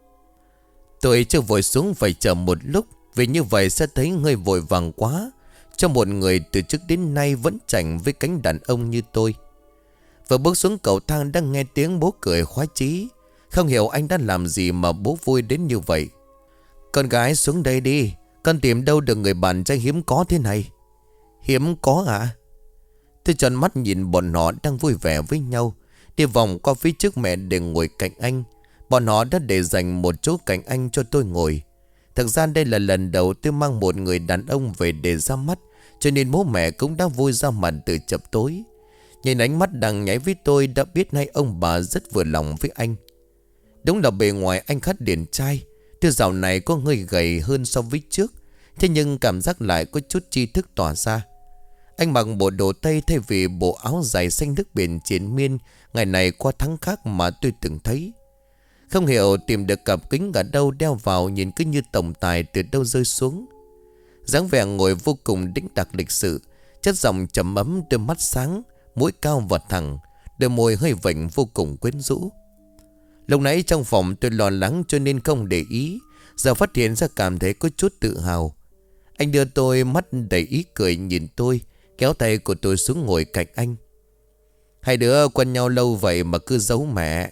Tôi chưa vội xuống phải chờ một lúc, vì như vậy sẽ thấy hơi vội vàng quá cho một người từ trước đến nay vẫn chảnh với cánh đàn ông như tôi. Vừa bước xuống cầu thang đang nghe tiếng bố cười khoái chí. Không hiểu anh đã làm gì mà bố vui đến như vậy. Con gái xuống đây đi. Con tìm đâu được người bạn trai hiếm có thế này? Hiếm có à? Tôi tròn mắt nhìn bọn họ đang vui vẻ với nhau. Đi vòng qua phía trước mẹ để ngồi cạnh anh. Bọn họ đã để dành một chỗ cạnh anh cho tôi ngồi. Thực ra đây là lần đầu tôi mang một người đàn ông về để ra mắt, cho nên bố mẹ cũng đã vui ra mặt từ chập tối. Nhìn ánh mắt đang nháy với tôi đã biết nay ông bà rất vừa lòng với anh. Đúng là bề ngoài anh khá điển trai. Tôi dạo này có người gầy hơn so với trước. Thế nhưng cảm giác lại có chút tri thức tỏa ra. Anh mặc bộ đồ tây thay vì bộ áo dài xanh nước biển triền miên ngày này qua tháng khác mà tôi từng thấy. Không hiểu tìm được cặp kính ở đâu đeo vào, nhìn cứ như tổng tài từ đâu rơi xuống. Dáng vẻ ngồi vô cùng đĩnh đạc lịch sự, chất giọng trầm ấm, đôi mắt sáng, mũi cao và thẳng, đôi môi hơi vểnh vô cùng quyến rũ. Lúc nãy trong phòng tôi lo lắng cho nên không để ý, giờ phát hiện ra cảm thấy có chút tự hào. Anh đưa tôi mắt đầy ý cười nhìn tôi, kéo tay của tôi xuống ngồi cạnh anh. Hai đứa quen nhau lâu vậy mà cứ giấu mẹ.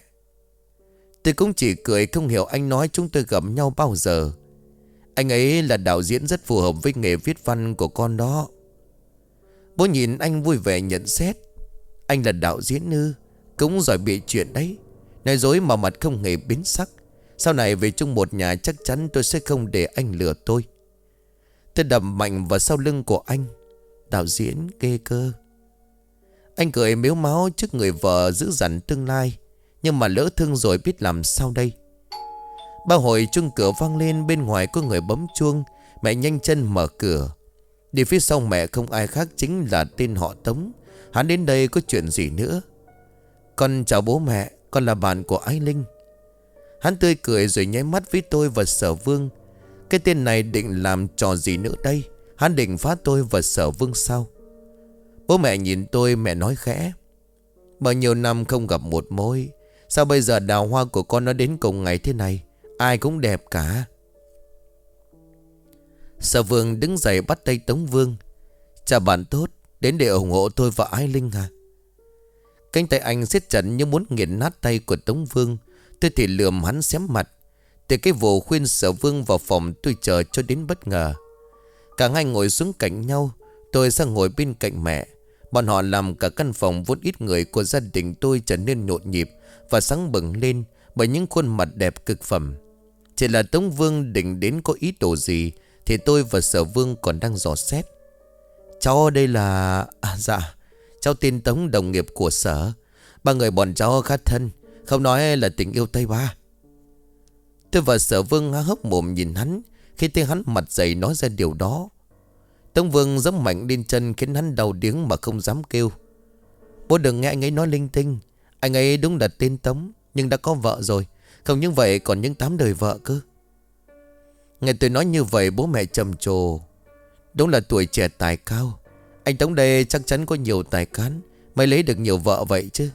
Tôi cũng chỉ cười, không hiểu anh nói chúng tôi gặp nhau bao giờ. Anh ấy là đạo diễn rất phù hợp với nghề viết văn của con đó. Bố nhìn anh vui vẻ nhận xét. Anh là đạo diễn ư? Cũng giỏi bịa chuyện đấy. Nói dối mà mặt không hề biến sắc. Sau này về chung một nhà chắc chắn tôi sẽ không để anh lừa tôi. Tôi đập mạnh vào sau lưng của anh. Đạo diễn ghê cơ. Anh cười mếu máo trước người vợ giữ dằn tương lai. Nhưng mà lỡ thương rồi biết làm sao đây. Ba hồi chuông cửa vang lên, bên ngoài có người bấm chuông. Mẹ nhanh chân mở cửa. Đi phía sau mẹ không ai khác chính là tên họ Tống. Hắn đến đây có chuyện gì nữa? Con chào bố mẹ, con là bạn của Ái Linh. Hắn tươi cười rồi nháy mắt với tôi và Sở Vương. Cái tên này định làm trò gì nữa đây? Hắn định phá tôi và Sở Vương sao? Bố mẹ nhìn tôi, mẹ nói khẽ. Bao nhiêu năm không gặp một mối, sao bây giờ đào hoa của con nó đến cùng ngày thế này? Ai cũng đẹp cả. Sở Vương đứng dậy bắt tay Tống Vương. Chào bạn tốt, đến để ủng hộ tôi và Ái Linh à? Cánh tay anh siết chặt như muốn nghiền nát tay của Tống Vương. Tôi thì lườm hắn xém mặt. Từ cái vụ khuyên Sở Vương vào phòng tôi chờ cho đến bất ngờ. Cả hai ngồi xuống cạnh nhau. Tôi sang ngồi bên cạnh mẹ. Bọn họ làm cả căn phòng vốn ít người của gia đình tôi trở nên nhộn nhịp và sáng bừng lên bởi những khuôn mặt đẹp cực phẩm. Chỉ là Tống Vương định đến có ý đồ gì thì tôi và Sở Vương còn đang dò xét. Cháu đây là... À, dạ, cháu tên Tống, đồng nghiệp của Sở. Ba người bọn cháu khá thân, không nói là tình yêu Tây Ba. Tôi và Sở Vương há hốc mồm nhìn hắn khi thấy hắn mặt dày nói ra điều đó. Tống Vương giẫm mạnh lên chân khiến hắn đau điếng mà không dám kêu. Bố đừng nghe anh ấy nói linh tinh. Anh ấy đúng là tên Tống, nhưng đã có vợ rồi. Không những vậy còn những tám đời vợ cơ. Nghe tôi nói như vậy bố mẹ trầm trồ. Đúng là tuổi trẻ tài cao. Anh Tống đây chắc chắn có nhiều tài cán mới lấy được nhiều vợ vậy chứ.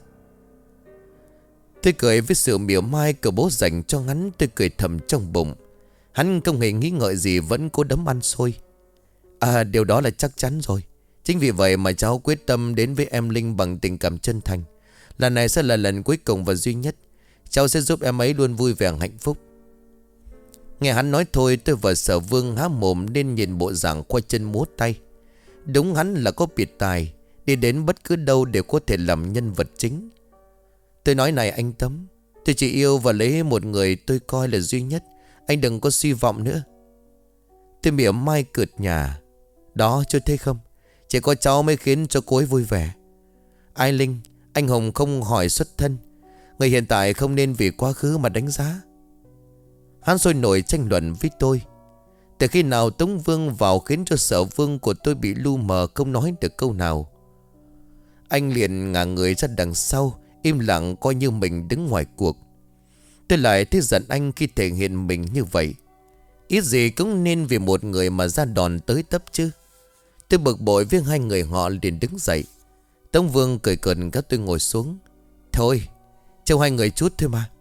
Tôi cười với sự mỉa mai của bố dành cho hắn. Tôi cười thầm trong bụng. Hắn không hề nghĩ ngợi gì, vẫn cố đấm ăn xôi. À, điều đó là chắc chắn rồi. Chính vì vậy mà cháu quyết tâm đến với em Linh bằng tình cảm chân thành. Lần này sẽ là lần cuối cùng và duy nhất. Cháu sẽ giúp em ấy luôn vui vẻ hạnh phúc. Nghe hắn nói thôi, tôi và Sở Vương há mồm nên nhìn bộ dạng khoa chân múa tay. Đúng, hắn là có biệt tài, đi đến bất cứ đâu đều có thể làm nhân vật chính. Tôi nói này anh Tấm, tôi chỉ yêu và lấy một người tôi coi là duy nhất. Anh đừng có suy vọng nữa. Tôi mỉa mai cợt nhả. Đó, chú thấy không, chỉ có cháu mới khiến cho cô ấy vui vẻ. Ai Linh, anh Hùng không hỏi xuất thân. Người hiện tại không nên vì quá khứ mà đánh giá. Hắn sôi nổi tranh luận với tôi. Từ khi nào Tống Vương vào khiến cho Sở Vương của tôi bị lu mờ, không nói được câu nào. Anh liền ngả người ra đằng sau, im lặng coi như mình đứng ngoài cuộc. Tôi lại thấy giận anh khi thể hiện mình như vậy. Ít gì cũng nên vì một người mà ra đòn tới tấp chứ. Tôi bực bội với hai người họ liền đứng dậy. Tống Vương cười cợt các tôi ngồi xuống. Thôi, trông hai người chút thôi mà.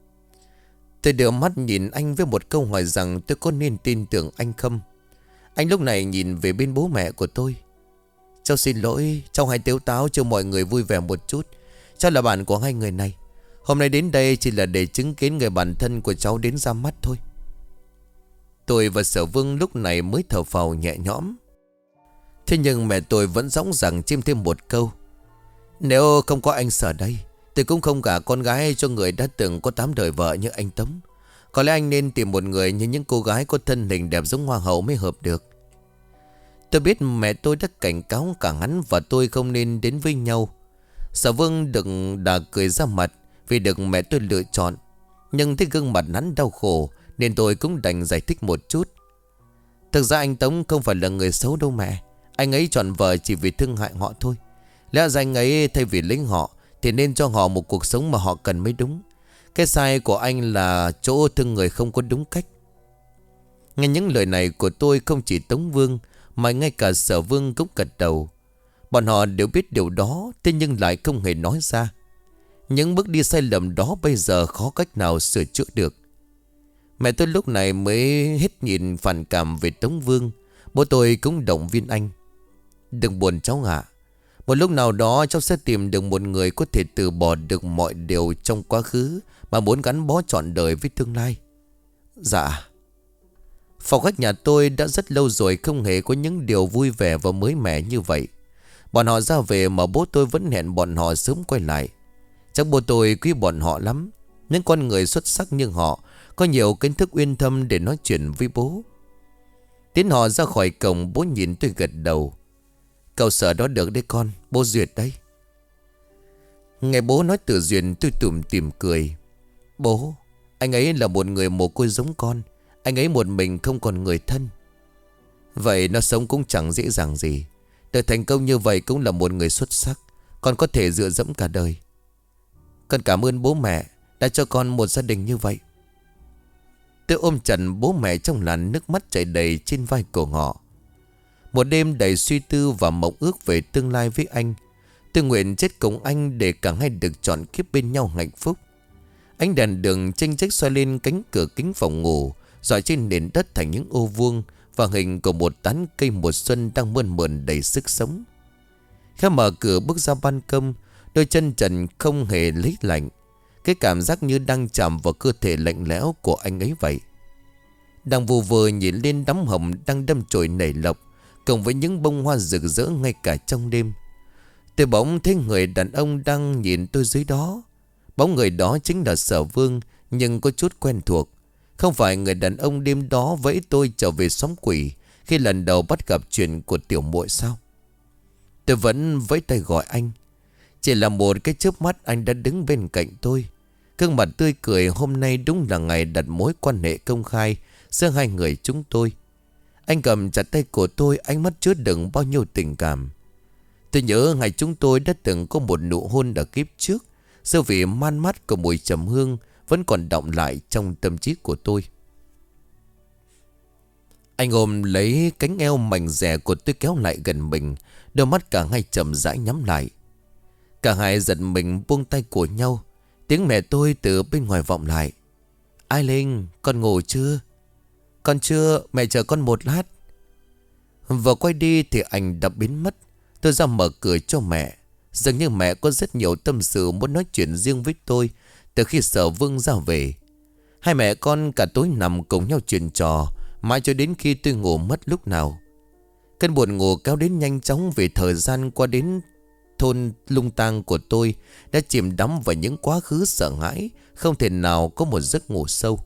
Tôi đưa mắt nhìn anh với một câu hỏi rằng tôi có nên tin tưởng anh không. Anh lúc này nhìn về bên bố mẹ của tôi. Cháu xin lỗi, cháu hãy tếu táo cho mọi người vui vẻ một chút. Cháu là bạn của hai người này. Hôm nay đến đây chỉ là để chứng kiến người bạn thân của cháu đến ra mắt thôi. Tôi và Sở Vương lúc này mới thở phào nhẹ nhõm. Thế nhưng mẹ tôi vẫn dõng dàng chêm thêm một câu. Nếu không có anh Sở đây, tôi cũng không gả con gái cho người đã từng có tám đời vợ như anh Tống. Có lẽ anh nên tìm một người như những cô gái có thân hình đẹp giống hoa hậu mới hợp được. Tôi biết mẹ tôi đã cảnh cáo cả hắn và tôi không nên đến với nhau. Sở Vương đừng đã cười ra mặt vì được mẹ tôi lựa chọn. Nhưng thấy gương mặt hắn đau khổ nên tôi cũng đành giải thích một chút. Thực ra anh Tống không phải là người xấu đâu mẹ. Anh ấy chọn vợ chỉ vì thương hại họ thôi. Lẽ ra anh ấy thay vì lấy họ thì nên cho họ một cuộc sống mà họ cần mới đúng. Cái sai của anh là chỗ thương người không có đúng cách. Nghe những lời này của tôi, không chỉ Tống Vương mà ngay cả Sở Vương cũng gật đầu. Bọn họ đều biết điều đó, thế nhưng lại không hề nói ra. Những bước đi sai lầm đó bây giờ khó cách nào sửa chữa được. Mẹ tôi lúc này mới hết nhìn phản cảm về Tống Vương. Bố tôi cũng động viên anh. Đừng buồn cháu ạ. Một lúc nào đó cháu sẽ tìm được một người có thể từ bỏ được mọi điều trong quá khứ mà muốn gắn bó trọn đời với tương lai. Dạ. Phòng khách nhà tôi đã rất lâu rồi không hề có những điều vui vẻ và mới mẻ như vậy. Bọn họ ra về mà bố tôi vẫn hẹn bọn họ sớm quay lại. Chắc bố tôi quý bọn họ lắm. Những con người xuất sắc như họ có nhiều kiến thức uyên thâm để nói chuyện với bố. Tiến họ ra khỏi cổng, bố nhìn tôi gật đầu. Cậu Sở đó được đấy con, bố duyệt đấy. Nghe bố nói từ duyệt, tôi tủm tỉm cười. Bố, anh ấy là một người mồ côi giống con. Anh ấy một mình không còn người thân. Vậy nó sống cũng chẳng dễ dàng gì. Được thành công như vậy cũng là một người xuất sắc. Con có thể dựa dẫm cả đời. Con cảm ơn bố mẹ đã cho con một gia đình như vậy. Tôi ôm chặt bố mẹ trong làn nước mắt chảy đầy trên vai của họ. Một đêm đầy suy tư và mộng ước về tương lai với anh. Tôi nguyện chết cùng anh để cả hai được chọn kiếp bên nhau hạnh phúc. Ánh đèn đường chênh chếch soi lên cánh cửa kính phòng ngủ, rọi trên nền đất thành những ô vuông và hình của một tán cây mùa xuân đang mơn mởn đầy sức sống. Khi mở cửa bước ra ban công, đôi chân trần không hề lấy lạnh. Cái cảm giác như đang chạm vào cơ thể lạnh lẽo của anh ấy vậy. Đang vù vờ nhìn lên đám hồng đang đâm chồi nảy lộc, cùng với những bông hoa rực rỡ ngay cả trong đêm. Tôi bỗng thấy người đàn ông đang nhìn tôi dưới đó. Bóng người đó chính là Sở Vương, nhưng có chút quen thuộc. Không phải người đàn ông đêm đó vẫy tôi trở về xóm quỷ khi lần đầu bắt gặp chuyện của tiểu muội sao? Tôi vẫn vẫy tay gọi anh. Chỉ là một cái chớp mắt anh đã đứng bên cạnh tôi. Gương mặt tươi cười hôm nay đúng là ngày đặt mối quan hệ công khai giữa hai người chúng tôi. Anh cầm chặt tay của tôi, ánh mắt chứa đựng bao nhiêu tình cảm. Tôi nhớ ngày chúng tôi đã từng có một nụ hôn ở kiếp trước. Dư vị man mát của mùi trầm hương vẫn còn đọng lại trong tâm trí của tôi. Anh ôm lấy cánh eo mảnh dẻ của tôi kéo lại gần mình. Đôi mắt cả hai chậm rãi nhắm lại. Cả hai giật mình buông tay của nhau. Tiếng mẹ tôi từ bên ngoài vọng lại. Ai Linh, con ngủ chưa? Con chưa, mẹ chờ con một lát. Vừa quay đi thì anh đã biến mất. Tôi ra mở cửa cho mẹ. Dường như mẹ có rất nhiều tâm sự muốn nói chuyện riêng với tôi từ khi Sở Vương ra về. Hai mẹ con cả tối nằm cùng nhau chuyện trò mãi cho đến khi tôi ngủ mất lúc nào. Cơn buồn ngủ kéo đến nhanh chóng vì thời gian qua đến thôn lung tang của tôi đã chìm đắm vào những quá khứ sợ hãi, không thể nào có một giấc ngủ sâu.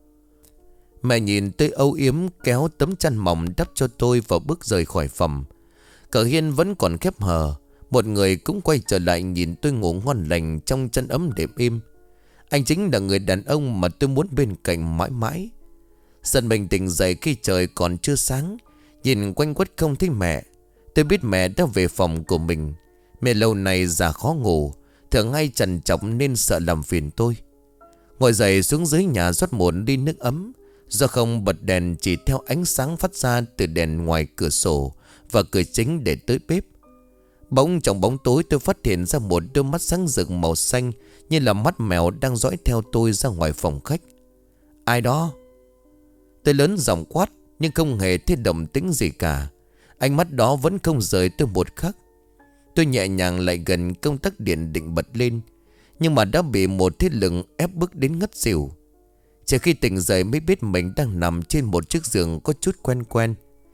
Mẹ nhìn tôi âu yếm kéo tấm chăn mỏng đắp cho tôi và bước rời khỏi phòng. Cửa hiên vẫn còn khép hờ. Một người cũng quay trở lại nhìn tôi ngủ ngon lành trong chăn ấm đệm êm. Anh chính là người đàn ông mà tôi muốn bên cạnh mãi mãi. Dần mình tỉnh dậy khi trời còn chưa sáng. Nhìn quanh quất không thấy mẹ. Tôi biết mẹ đã về phòng của mình. Mẹ lâu này già khó ngủ, thường hay trằn trọc nên sợ làm phiền tôi. Ngồi dậy xuống dưới nhà rót một ly nước ấm. Do không bật đèn, chỉ theo ánh sáng phát ra từ đèn ngoài cửa sổ và cửa chính để tới bếp. Bỗng trong bóng tối tôi phát hiện ra một đôi mắt sáng rực màu xanh, như là mắt mèo đang dõi theo tôi ra ngoài phòng khách. Ai đó? Tôi lớn giọng quát nhưng không hề thấy động tĩnh gì cả. Ánh mắt đó vẫn không rời tôi một khắc. Tôi nhẹ nhàng lại gần công tắc điện định bật lên, nhưng mà đã bị một thế lực ép bức đến ngất xỉu. Chỉ khi tỉnh dậy mới biết mình đang nằm trên một chiếc giường có chút quen quen.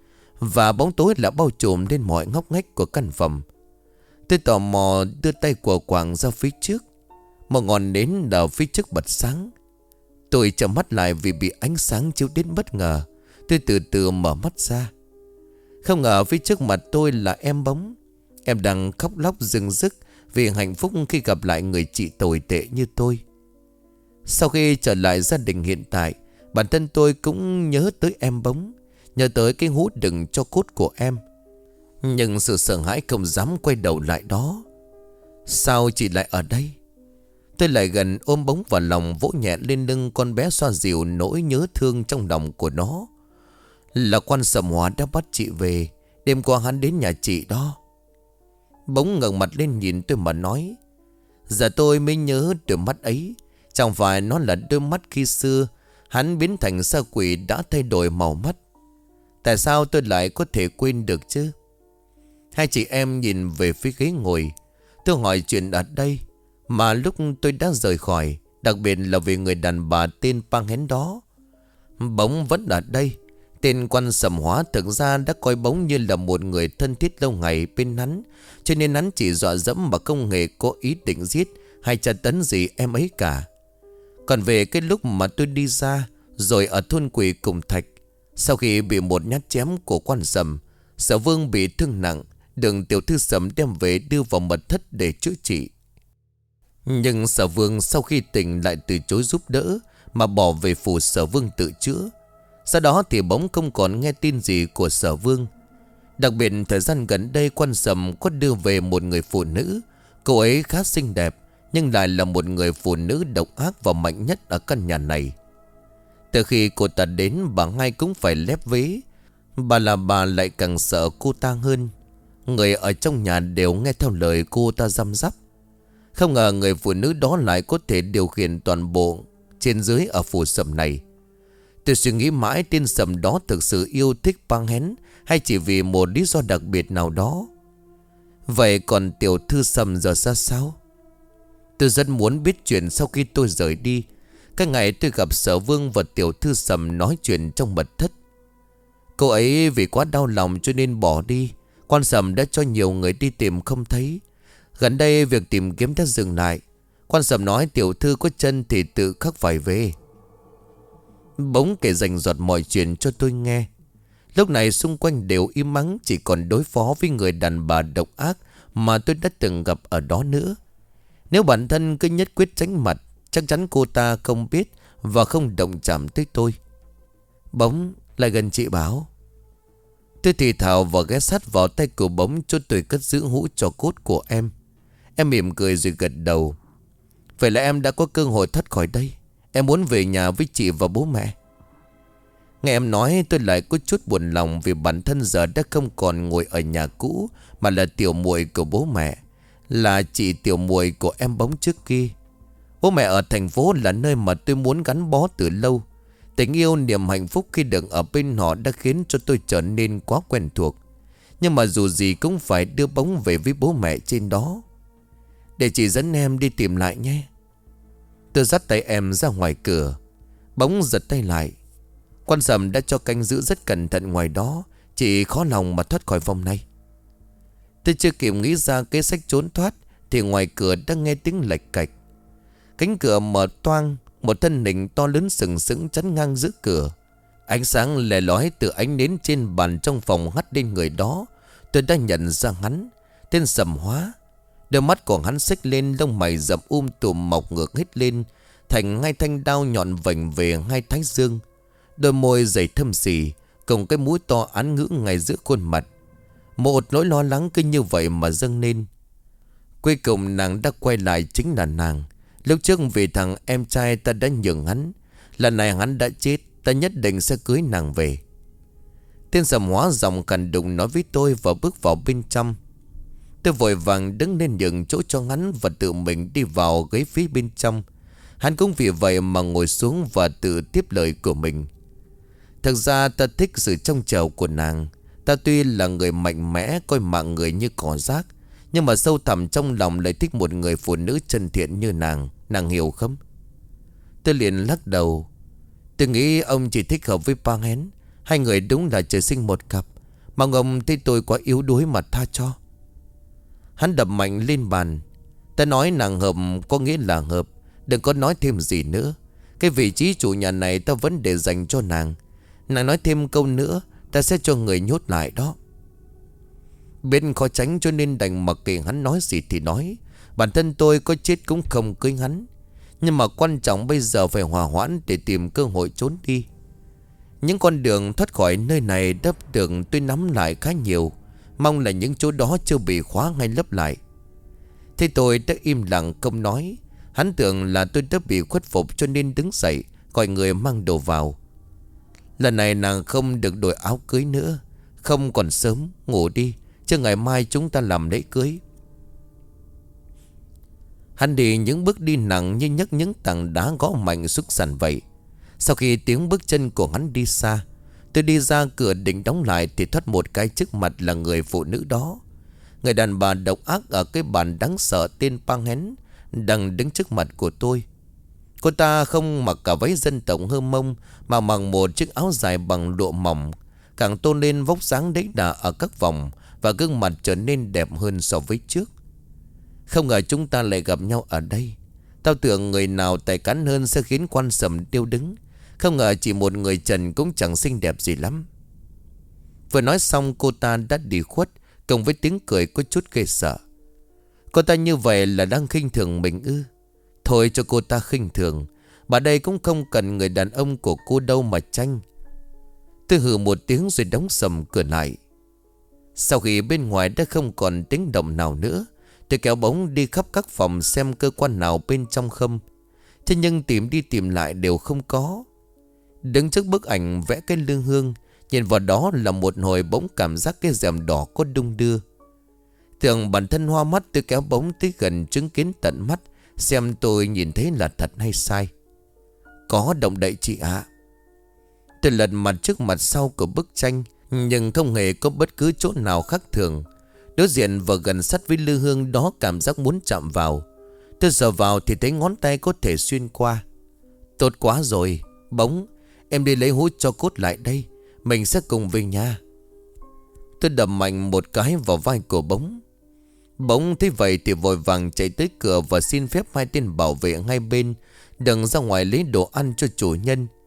Và bóng tối đã bao trùm lên mọi ngóc ngách của căn phòng. Tôi tò mò đưa tay của quàng ra phía trước. Một ngọn nến ở phía trước bật sáng. Tôi chợp mắt lại vì bị ánh sáng chiếu đến bất ngờ. Tôi từ từ mở mắt ra. Không ngờ phía trước mặt tôi là em Bóng. Em đang khóc lóc rưng rức vì hạnh phúc khi gặp lại người chị tồi tệ như tôi. Sau khi trở lại gia đình hiện tại, bản thân tôi cũng nhớ tới em Bóng, nhớ tới cái hú đừng cho cốt của em. Nhưng sự sợ hãi không dám quay đầu lại đó. Sao chị lại ở đây? Tôi lại gần ôm Bóng vào lòng, vỗ nhẹ lên lưng con bé, xoa dịu nỗi nhớ thương trong lòng của nó. Là Quan Sầm Hóa đã bắt chị về. Đêm qua hắn đến nhà chị đó. Bóng ngẩng mặt lên nhìn tôi mà nói. Giờ tôi mới nhớ đôi mắt ấy. Chẳng phải nó là đôi mắt khi xưa hắn biến thành sa quỷ đã thay đổi màu mắt. Tại sao tôi lại có thể quên được chứ? Hai chị em nhìn về phía ghế ngồi. Tôi hỏi chuyện ở đây mà lúc tôi đã rời khỏi, đặc biệt là về người đàn bà tên Pang Hén đó. Bóng vẫn ở đây. Tên Quan Sầm Hóa thực ra đã coi Bóng như là một người thân thiết lâu ngày bên hắn, cho nên hắn chỉ dọa dẫm mà không hề có ý định giết hay tra tấn gì em ấy cả. Còn về cái lúc mà tôi đi ra rồi ở thôn quỷ cùng Thạch, sau khi bị một nhát chém của Quan Sầm, Sở Vương bị thương nặng, được tiểu thư Sầm đem về đưa vào mật thất để chữa trị. Nhưng Sở Vương sau khi tỉnh lại từ chối giúp đỡ mà bỏ về phủ Sở Vương tự chữa. Sau đó thì Bóng không còn nghe tin gì của Sở Vương. Đặc biệt thời gian gần đây Quan Sầm có đưa về một người phụ nữ. Cô ấy khá xinh đẹp, nhưng lại là một người phụ nữ độc ác và mạnh nhất ở căn nhà này. Từ khi cô ta đến, bà Hai cũng phải lép vế. Bà là bà lại càng sợ cô ta hơn. Người ở trong nhà đều nghe theo lời cô ta răm rắp. Không ngờ người phụ nữ đó lại có thể điều khiển toàn bộ trên dưới ở phủ Sầm này. Tôi suy nghĩ mãi tên Sầm đó thực sự yêu thích Pang Hén hay chỉ vì một lý do đặc biệt nào đó. Vậy còn tiểu thư Sầm giờ ra sao? Tôi rất muốn biết chuyện sau khi tôi rời đi. Cái ngày tôi gặp Sở Vương và tiểu thư Sầm nói chuyện trong mật thất. Cô ấy vì quá đau lòng cho nên bỏ đi. Quan Sầm đã cho nhiều người đi tìm không thấy. Gần đây việc tìm kiếm đã dừng lại. Quan Sầm nói tiểu thư có chân thì tự khắc phải về. Bỗng kể rành rọt mọi chuyện cho tôi nghe. Lúc này xung quanh đều im ắng, chỉ còn đối phó với người đàn bà độc ác mà tôi đã từng gặp ở đó nữa. Nếu bản thân cứ nhất quyết tránh mặt, chắc chắn cô ta không biết và không động chạm tới tôi. Bỗng lại gần chị Bảo. Tôi thì thào và ghé sát vào tay của Bỗng cho tôi cất giữ hũ cho cốt của em. Em mỉm cười rồi gật đầu. Vậy là em đã có cơ hội thoát khỏi đây. Em muốn về nhà với chị và bố mẹ. Nghe em nói tôi lại có chút buồn lòng, vì bản thân giờ đã không còn ngồi ở nhà cũ, mà là tiểu muội của bố mẹ, là chị tiểu muội của em Bóng trước kia. Bố mẹ ở thành phố là nơi mà tôi muốn gắn bó từ lâu. Tình yêu, niềm hạnh phúc khi được ở bên họ đã khiến cho tôi trở nên quá quen thuộc. Nhưng mà dù gì cũng phải đưa Bóng về với bố mẹ trên đó. Để chị dẫn em đi tìm lại nhé. Tôi dắt tay em ra ngoài cửa. Bóng giật tay lại. Quan Sầm đã cho canh giữ rất cẩn thận ngoài đó, chị khó lòng mà thoát khỏi phòng này. Tôi chưa kịp nghĩ ra kế sách trốn thoát thì ngoài cửa đã nghe tiếng lạch cạch. Cánh cửa mở toang, một thân hình to lớn sừng sững chắn ngang giữa cửa. Ánh sáng lè lói từ ánh nến trên bàn trong phòng hắt lên người đó. Tôi đã nhận ra hắn, tên Sầm Hóa. Đôi mắt của hắn xếch lên, lông mày rậm um tùm mọc ngược hết lên thành hai thanh đao nhọn vành về hai thái dương. Đôi môi dày thâm xì, cùng cái mũi to án ngữ ngay giữa khuôn mặt. Một nỗi lo lắng cứ như vậy mà dâng lên. Cuối cùng nàng đã quay lại, chính là nàng. Lúc trước vì thằng em trai ta đã nhường hắn, lần này hắn đã chết, ta nhất định sẽ cưới nàng về. Tên Sầm Hóa giọng cằn đụng nói với tôi và bước vào bên trong. Tôi vội vàng đứng lên nhường chỗ cho hắn và tự mình đi vào ghế phía bên trong. Hắn cũng vì vậy mà ngồi xuống và tự tiếp lời của mình. Thực ra ta thích sự trong trẻo của nàng. Ta tuy là người mạnh mẽ, coi mạng người như cỏ rác, nhưng mà sâu thẳm trong lòng lại thích một người phụ nữ chân thiện như nàng. Nàng hiểu không? Tôi liền lắc đầu. Tôi nghĩ ông chỉ thích hợp với Pang Hén. Hai người đúng là trời sinh một cặp. Mong ông thấy tôi quá yếu đuối mà tha cho. Hắn đập mạnh lên bàn. Ta nói nàng hợp có nghĩa là hợp. Đừng có nói thêm gì nữa. Cái vị trí chủ nhà này ta vẫn để dành cho nàng. Nàng nói thêm câu nữa, ta sẽ cho người nhốt lại đó. Bên khó tránh cho nên đành mặc kệ hắn nói gì thì nói. Bản thân tôi có chết cũng không cưới hắn. Nhưng mà quan trọng bây giờ phải hòa hoãn để tìm cơ hội trốn đi. Những con đường thoát khỏi nơi này đắp đường tôi nắm lại khá nhiều. Mong là những chỗ đó chưa bị khóa ngay lấp lại. Thế tôi đã im lặng không nói. Hắn tưởng là tôi đã bị khuất phục cho nên đứng dậy gọi người mang đồ vào. Lần này nàng không được đổi áo cưới nữa. Không còn sớm, ngủ đi, chứ ngày mai chúng ta làm lễ cưới. Hắn đi những bước đi nặng như nhấc những tảng đá gõ mạnh xúc sàn vậy. Sau khi tiếng bước chân của hắn đi xa, tôi đi ra cửa định đóng lại thì thoát một cái trước mặt là người phụ nữ đó. Người đàn bà độc ác ở cái bàn đáng sợ tên Pang Hén đang đứng trước mặt của tôi. Cô ta không mặc cả váy dân tộc Hơ Mông mà mặc một chiếc áo dài bằng lụa mỏng, càng tôn lên vóc dáng đẫy đà ở các vòng và gương mặt trở nên đẹp hơn so với trước. Không ngờ chúng ta lại gặp nhau ở đây. Tao tưởng người nào tài cán hơn sẽ khiến Quan Sầm điêu đứng. Không ngờ chỉ một người trần cũng chẳng xinh đẹp gì lắm. Vừa nói xong cô ta đã đi khuất, cùng với tiếng cười có chút ghê sợ. Cô ta như vậy là đang khinh thường mình ư? Thôi cho cô ta khinh thường. Bà đây cũng không cần người đàn ông của cô đâu mà tranh. Tôi hừ một tiếng rồi đóng sầm cửa lại. Sau khi bên ngoài đã không còn tiếng động nào nữa, tôi kéo Bóng đi khắp các phòng xem cơ quan nào bên trong không. Thế nhưng tìm đi tìm lại đều không có. Đứng trước bức ảnh vẽ cái lư hương, nhìn vào đó là một hồi bỗng cảm giác cái rèm đỏ có đung đưa. Tưởng bản thân hoa mắt, tôi kéo Bóng tới gần chứng kiến tận mắt, xem tôi nhìn thấy là thật hay sai. Có động đậy chị ạ. Tôi lật mặt trước mặt sau của bức tranh, nhưng không hề có bất cứ chỗ nào khác thường. Đối diện và gần sát với lư hương đó, cảm giác muốn chạm vào. Tôi sờ vào thì thấy ngón tay có thể xuyên qua. Tốt quá rồi. Bóng, em đi lấy hũ cho cốt lại đây, mình sẽ cùng về nhà. Tôi đập mạnh một cái vào vai của Bóng. Bóng thấy vậy thì vội vàng chạy tới cửa và xin phép hai tên bảo vệ hai bên đừng ra ngoài lấy đồ ăn cho chủ nhân.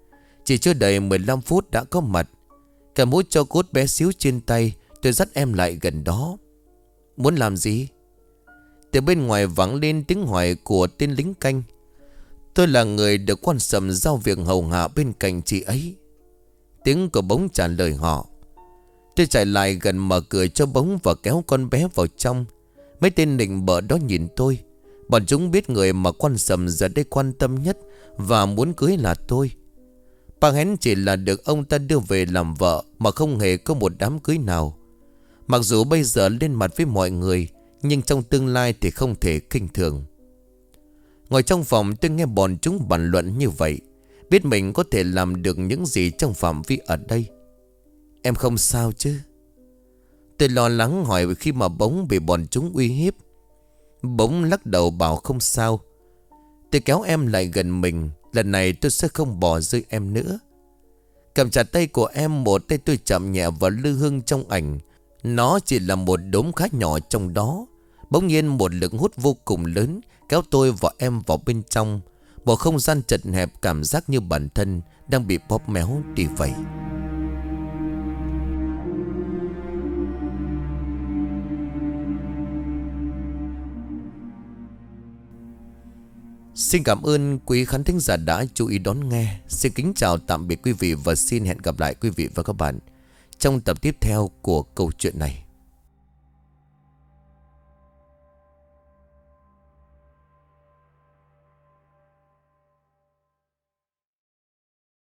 Chỉ chưa đầy mười lăm phút đã có mặt. Cả mũi cho cốt bé xíu trên tay, tôi dắt em lại gần đó. Muốn làm gì? Từ bên ngoài vẳng lên tiếng hỏi của tên lính canh. Tôi là người được quan sầm giao việc hầu hạ bên cạnh chị ấy. Tiếng của Bóng trả lời họ. Tôi chạy lại gần mở cửa cho Bóng và kéo con bé vào trong. Mấy tên nịnh bợ đó nhìn tôi. Bọn chúng biết người mà quan sầm giờ đây quan tâm nhất và muốn cưới là tôi. Bà Hén chỉ là được ông ta đưa về làm vợ mà không hề có một đám cưới nào. Mặc dù bây giờ lên mặt với mọi người, nhưng trong tương lai thì không thể khinh thường. Ngồi trong phòng tôi nghe bọn chúng bàn luận như vậy, biết mình có thể làm được những gì trong phạm vi ở đây. Em không sao chứ? Tôi lo lắng hỏi khi mà Bóng bị bọn chúng uy hiếp. Bóng lắc đầu bảo không sao. Tôi kéo em lại gần mình. Lần này tôi sẽ không bỏ rơi em nữa. Cầm chặt tay của em, một tay tôi chạm nhẹ vào lư hương trong ảnh. Nó chỉ là một đốm khá nhỏ trong đó. Bỗng nhiên một lực hút vô cùng lớn kéo tôi và em vào bên trong. Một không gian chật hẹp, cảm giác như bản thân đang bị bóp méo đi vậy. Xin cảm ơn quý khán thính giả đã chú ý đón nghe. Xin kính chào tạm biệt quý vị và xin hẹn gặp lại quý vị và các bạn trong tập tiếp theo của câu chuyện này.